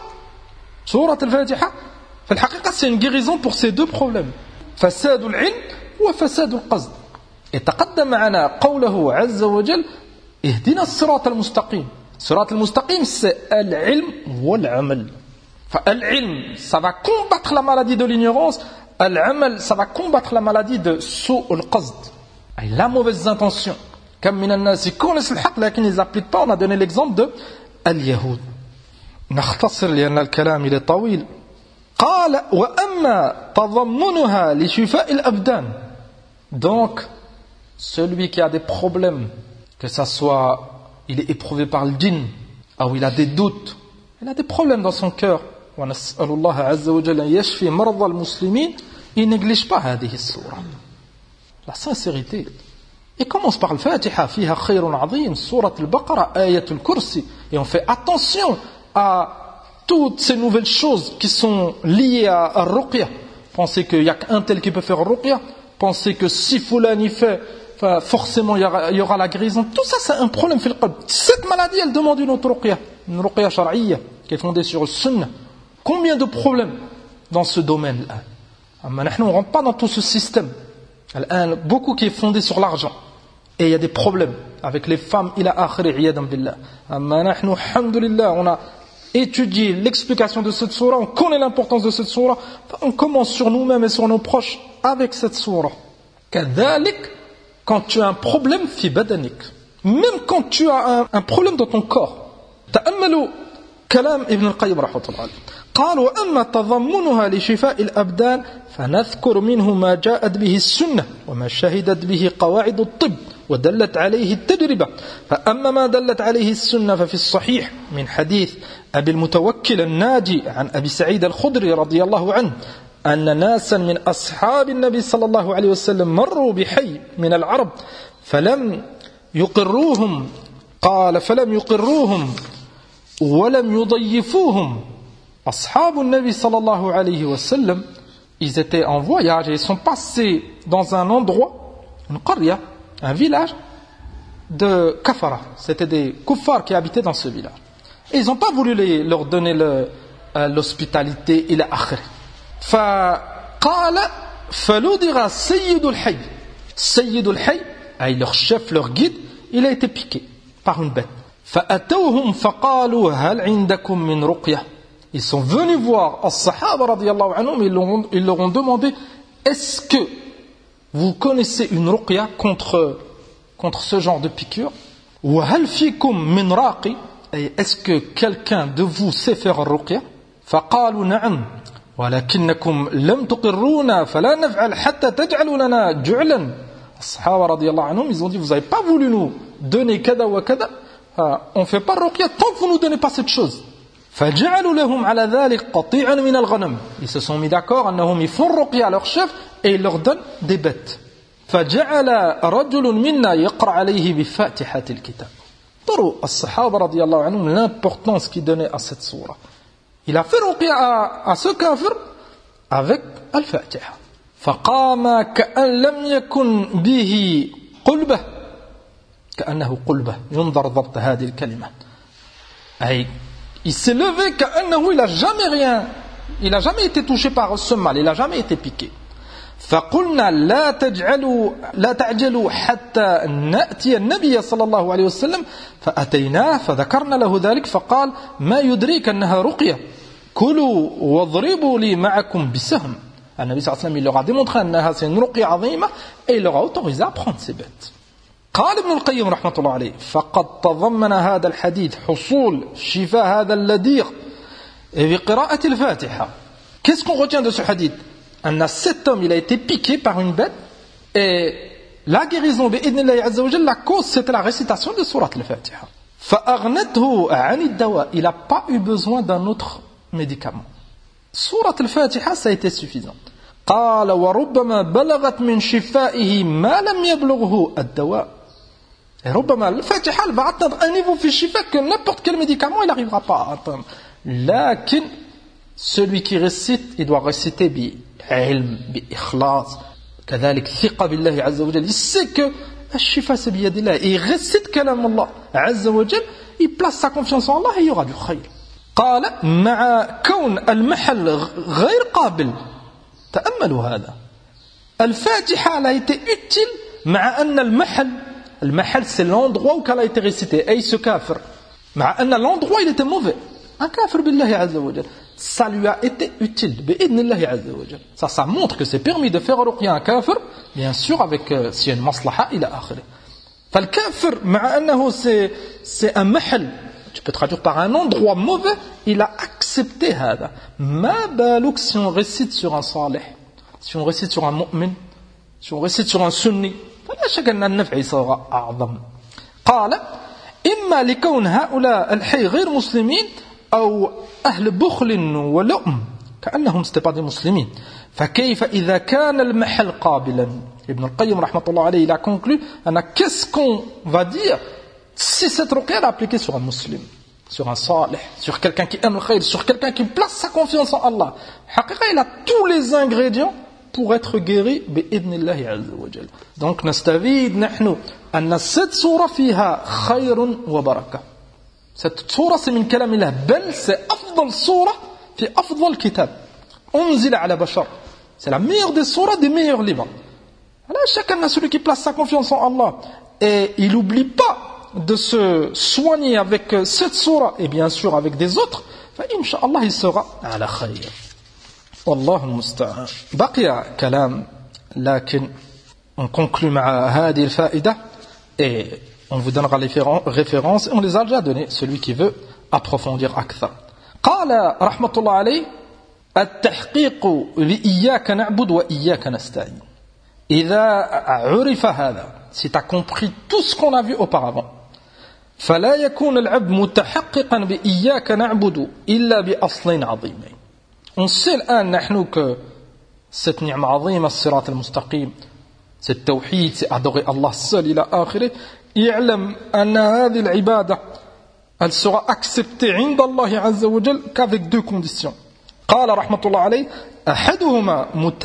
سورة الفاتحة في الحقيقة c'est une guérison pour ces deux problèmes, فساد العلم وفساد القصد. تقدم معنا قوله عز وجل اهدنا الصراط المستقيم. الصراط المستقيم c'est العلم والعمل. فالعلم ça va combattre la maladie de l'ignorance, العمل ça va combattre la maladie de سوء القصد, la mauvaise intention. كم من الناس يكونس الحق لكن ils n'appliquent pas. On a donné l'exemple de اليهود. نختصر لأن الكلام إلى طويل. قال وأما تضمنها لشفاء الأبدان Donc, celui qui a des problèmes, que ça soit, il est éprouvé par le djinn, ou il a des doutes, il a des problèmes dans son cœur, il néglige pas هذه السورة. La sincérité. Et commence par le Fatiha, فيها خير عظيم, سورة البقرة, آية الكرسي. Et on fait attention à toutes ces nouvelles choses qui sont liées à Ruqya. Pensez qu'il n'y a qu'un tel qui peut faire Ruqya. Pensez que si Foulani fait, forcément il y aura la guérison. Tout ça, c'est un problème fil qalb. Cette maladie, elle demande une autre Ruqya. Une Ruqya shar'iyya, qui est fondée sur le sunnah. Combien de problèmes dans ce domaine-là? On ne rentre pas dans tout ce système. Beaucoup qui est fondé sur l'argent. Et il y a des problèmes avec les femmes. On a étudié l'explication de cette sourate. On connaît l'importance de cette sourate. On commence sur nous-mêmes et sur nos proches avec cette sourate. Quand tu as un problème, même quand tu as un problème dans ton corps. تأملوا كلام ابن القيم رحمه الله عليه. قال وأما تضمنها لشفاء الأبدان فنذكر منه ما جاءت به السنة وما شهدت به قواعد الطب ودلت عليه التجربة. فأما ما دلت عليه السنة ففي الصحيح من حديث أبي المتوكل الناجي عن أبي سعيد الخدري رضي الله عنه أن ناسا من أصحاب النبي صلى الله عليه وسلم مروا بحي من العرب فلم يقروهم ولم يضيفوهم. أصحاب النبي صلى الله عليه وسلم, ils étaient en voyage et ils sont passés dans un endroit, une qarya, un village de Kafara. C'était des kuffars qui habitaient dans ce village. Et ils n'ont pas voulu leur donner l'hospitalité ila akhir. فقال فلدغ سيد الحي. سيد الحي, leur chef, leur guide, il a été piqué par une bête. فأتوهم فقالوا هل عندكم من رقية. Ils sont venus voir as-sahaba radiyallahu anhum, ils leur ont demandé, est-ce que vous connaissez une ruqya contre ce genre de piqûre? وهل فيكم من راقي, et est-ce que quelqu'un de vous sait faire ruqya? فقالوا نعم ولكنكم لم تقرونا فلا نفعل حتى تجعلوا لنا جعلا. as-sahaba radiyallahu anhum, ils ont dit, vous n'avez pas voulu nous donner kada wa kada, on ne fait pas ruqya tant que vous ne nous donnez pas cette chose. فجعلوا لهم على ذلك قطيعا من الغنم. Ils se sont mis d'accord, أنهم يفون ruqya à leur chef et ils leur donnent des bêtes. فجعل رجل منا يقرأ عليه بفاتحة الكتاب. تروا الصحابة رضي الله عنهم l'importance qu'ils donnaient à cette sourate. Il a fait ruqya à ce kafir avec al-Fatiha. فقام كأن لم يكن به قلبة. كأنه قلبة. ينظر ضبط هذه الكلمة. أي il s'est levé كأنه il a jamais été touché par ce mal, il a jamais été piqué. فقلنا لا تعجلوا حتى نأتي النبي صلى الله عليه وسلم فأتيناه فذكرنا له ذلك فقال ما يدريك أنها رقية كلوا واضربوا لي معكم بسهم. النبي صلى الله عليه وسلم il leur a démontré أنها c'est une ruqya عظيمة et il leur a autorisé à prendre ces bêtes. قال ابن القيم رحمة الله عليه فقد تضمن هذا الحديث حصول شفاء هذا اللديغ بقراءة الفاتحة. Qu'est-ce qu'on retient de ce hadith? Cet homme, il a été piqué par une bête et la guérison bi'idnillahi azza wa jalla, la cause c'était la récitation de sourate al-Fatiha. فأغنته عن الدواء, il n'a pas eu besoin d'un autre médicament. Sourate al-Fatiha, ça a été suffisant. قال وربما بلغت من شفائه ما لم يبلغه الدواء. Et ربما الفاتحة elle va atteindre un niveau في الشفاء que n'importe quel médicament il n'arrivera pas à atteindre. لكن celui qui récite, il doit réciter بعلم بإخلاص كذلك ثقة بالله عز وجل. Il sait que الشفاء c'est بيد الله et il récite كلام الله عز وجل, il place sa confiance en Allah et il y aura du خير. قال مع كون المحل غير قابل. تأملوا هذا. الفاتحة a été utile مع أن المحل c'est l'endroit où elle a été récitée. Et ce kafir, مع أن l'endroit il était mauvais. Un kafir billahi azza wa jal, ça lui a été utile. Bi'idnillahi azza wa jal. Ça montre que c'est permis de faire ruqya un kafir, bien sûr avec s'il y a une maslaha ila akhirih. فالكافر مع أنه c'est un mahal, tu peux traduire par un endroit mauvais, il a accepté هذا. ما بالك si on récite sur un salih, si on récite sur un mu'min, si on récite sur un sunni, فلا شك أن النفع يصير أعظم. قال إما لكون هؤلاء الحي غير مسلمين أو أهل بخل ولؤم كأنهم c'était pas des musulmans. فكيف إذا كان المحل قابلا. Ibn al-Qayyim rahmatullah alayhi, il a conclu, qu'est-ce qu'on va dire si cette ruqya est appliquée sur un musulman, sur un salih, sur quelqu'un qui aime le khayr, sur quelqu'un qui place sa confiance en Allah. Haqiqa, il a tous les ingrédients pour être guéri bi'idnillahi azza wa jalla. Donc nastavid nahnu anna cette sourate fiha khayrun wa baraka. Cette sourate c'est min kalamillah, bal c'est afdal sourate fi afdal kitab unzila ala bashar. C'est la meilleure des sourates, des meilleurs livres. Alors chacun a celui qui place sa confiance en Allah et il n'oublie pas de se soigner avec cette sourate et bien sûr avec des autres, فإنشاءالله il sera على خير. والله المستعان. بقي كلام لكن on conclut مع هذه الفائدة et on vous donnera les références et on les a déjà données, celui qui veut approfondir أكثر. قال رحمة الله عليه التحقيق لإياك نعبد وإياك نستعين. إذا عرف هذا, si tu as compris tout ce qu'on a vu auparavant, فلا يكون العبد متحققا بإياك نعبد إلا بأصلين عظيمين. On sait الآن نحن que cette نعمة عظيمة الصراط المستقيم, c'est le tawhid, c'est adorer Allah seul إلى آخره. يعلم أن هذه العبادة elle sera acceptée عند الله عز وجل qu'avec deux conditions. قال رحمة الله عليه أحدهما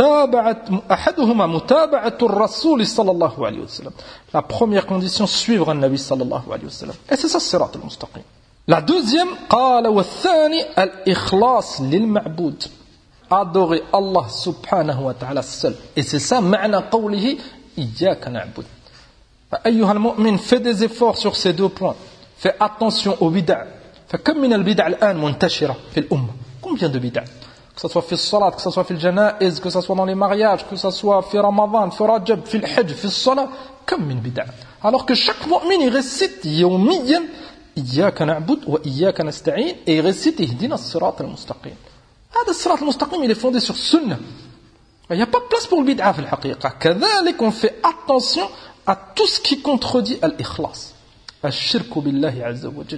متابعة الرسول صلى الله عليه وسلم. La première condition, suivre un Nabi صلى الله عليه وسلم. Et c'est ça الصراط المستقيم. La deuxième, قال والثاني الإخلاص للمعبود. Adorer Allah subhanahu wa ta'ala seul. Et c'est ça معنى قوله إياك نعبد. أيها المؤمن, fais des efforts sur ces deux points. Fais attention aux bid'a. فكم من البدع الآن منتشرة في الأمة. Combien de bid'a? Que ce soit في الصلاة, que ce soit في الجنائز, que ce soit dans les mariages, que ce soit في رمضان, في رجب, في الحج, في الصلاة, كم من bid'a. Alors que chaque mu'min il récite يوميا إياك نعبد وإياك نستعين et il récite اهدنا الصراط المستقيم. هذا الصراط المستقيم il est fondé sur sunna. Il n'y a pas de place pour le bid'a في الحقيقة. كذلك on fait attention à tout ce qui contredit al-ikhlas. الشرك بالله عز وجل.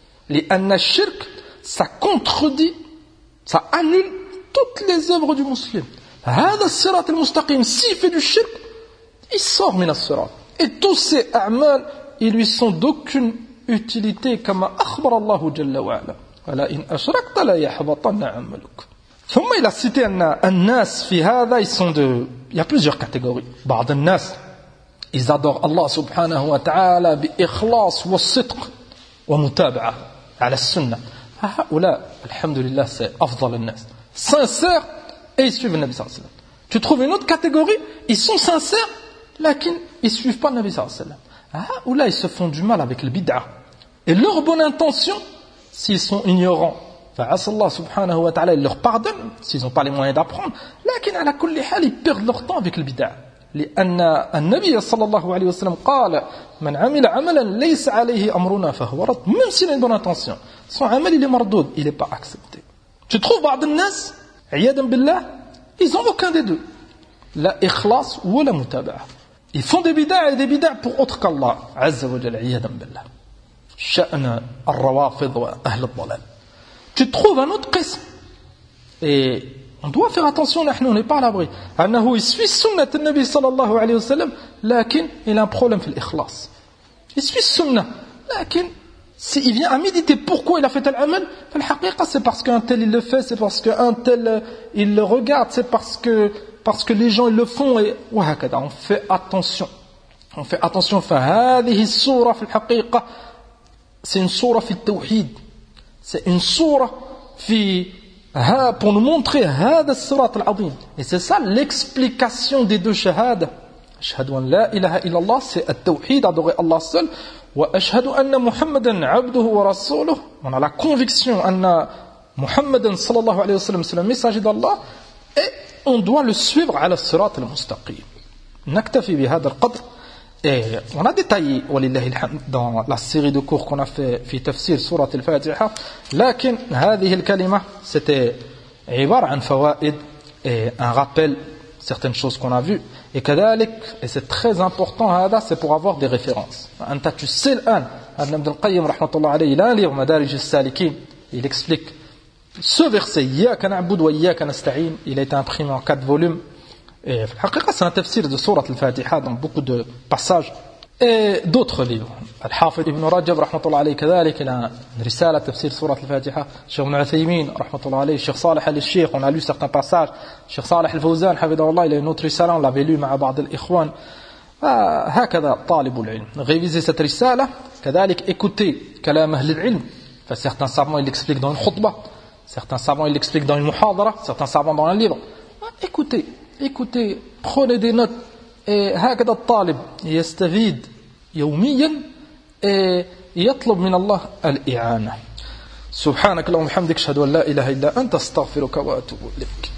لأن الشرك ça contredit, ça annule toutes les œuvres du musulman. هذا الصراط المستقيم, s'il fait du shirk, il sort من الصراط. Et tous ces a'mal, ils lui sont d'aucune utilité, كما أخبر الله جل وعلا. ولئن أشركت لا يحبطن عملك. ثم il a cité أن الناس في هذا, il y a plusieurs catégories. بعض الناس ils adorent Allah subhanahu wa ta'ala بإخلاص والصدق ومتابعة على السنة. هؤلاء الحمد لله c'est أفضل الناس, sincères et ils suivent le Nabi sallallahu alayhi wa sallam. Tu trouves une autre catégorie, ils sont sincères lakin ils suivent pas le Nabi sallallahu alayhi wa sallam. Hؤلاء ils se font du mal avec le bid'a et leur bonne intention, s'ils sont ignorants, فعسى الله سبحانه وتعالى il leur pardonne s'ils n'ont pas les moyens d'apprendre, لكن على كل حال ils perdent leur temps avec le bid'a. لأن النبي صلى الله عليه وسلم قال من عمل عملا ليس عليه أمرنا فهو رد. Même s'il a une bonne intention, son amal il est mardoud, il n'est pas accepté. Tu trouves بعض الناس عياذا بالله, ils n'ont aucun des deux, la ikhlas ou la mutaba'a. Ils font des bid'a et des bid'a pour autre qu'Allah عز وجل عياذا بالله. شأن الروافض وأهل الضلال. Tu trouves un autre qism et on doit faire attention, on n'est pas à l'abri. أنه يسوي سنة النبي صلى الله عليه وسلم لكن il a un problème في الإخلاص. Il suit sunna, لكن s'il vient à méditer pourquoi il a fait tel amal, في الحقيقة c'est parce qu'un tel il le fait, c'est parce qu'un tel il le regarde, c'est parce que les gens ils le font et وهكذا. On fait attention. On fait attention. فهذه السورة في الحقيقة c'est une sourate في التوحيد. C'est une sourate pour nous montrer هذا الصراط العظيم. Et c'est ça l'explication des deux shahada. أشهد أن لا إله إلا الله, c'est التوحيد, adorer Allah seul. وأشهد أن محمدا عبده ورسوله. On a la conviction أن محمدا صلى الله عليه وسلم c'est le messager d'Allah et on doit le suivre على الصراط المستقيم. نكتفي بهذا القدر. Et on a détaillé dans la série de cours qu'on a fait في تفسير سورة الفاتحة, لكن هذه الكلمة c'était عبارة عن فوائد et un rappel certaines choses qu'on a vues. Et كذلك, et c'est très important, c'est pour avoir des références. Tu sais l'an, Ibn al-Qayyim rahmatullah alayhi, il a un livre, Madarij al-Salikin, il explique ce verset, Iyyaka na'budu wa iyyaka nasta'in, il a été imprimé en 4 volumes. Et c'est un tafsir de Surat al-Fatiha dans beaucoup de passages. Et d'autres livres. Al-Hafid ibn Rajab, rahmatullah alayhi, كذلك, il a une risala, tafsir Surat al-Fatiha. Cheikh ibn Uthaymin, rahmatullah alayhi, Cheikh Salih al-Sheikh, on a lu certains passages. Cheikh Salih al-Fawzan, hafidahullah, il a une autre risala, on l'avait lu مع بعض الإخوان. هكذا طالب العلم. Réviser cette risala, كذلك écouter كلام أهل العلم. Certains savants, ils l'expliquent dans une khutbah. Certains savants, ils l'expliquent dans une muhadara. Certains savants dans un livre. Écoutez, prenez des notes. هكذا الطالب يستفيد يوميا يطلب من الله الإعانة. سبحانك اللهم وبحمدك أشهد أن لا إله إلا أنت أستغفرك وأتوب إليك.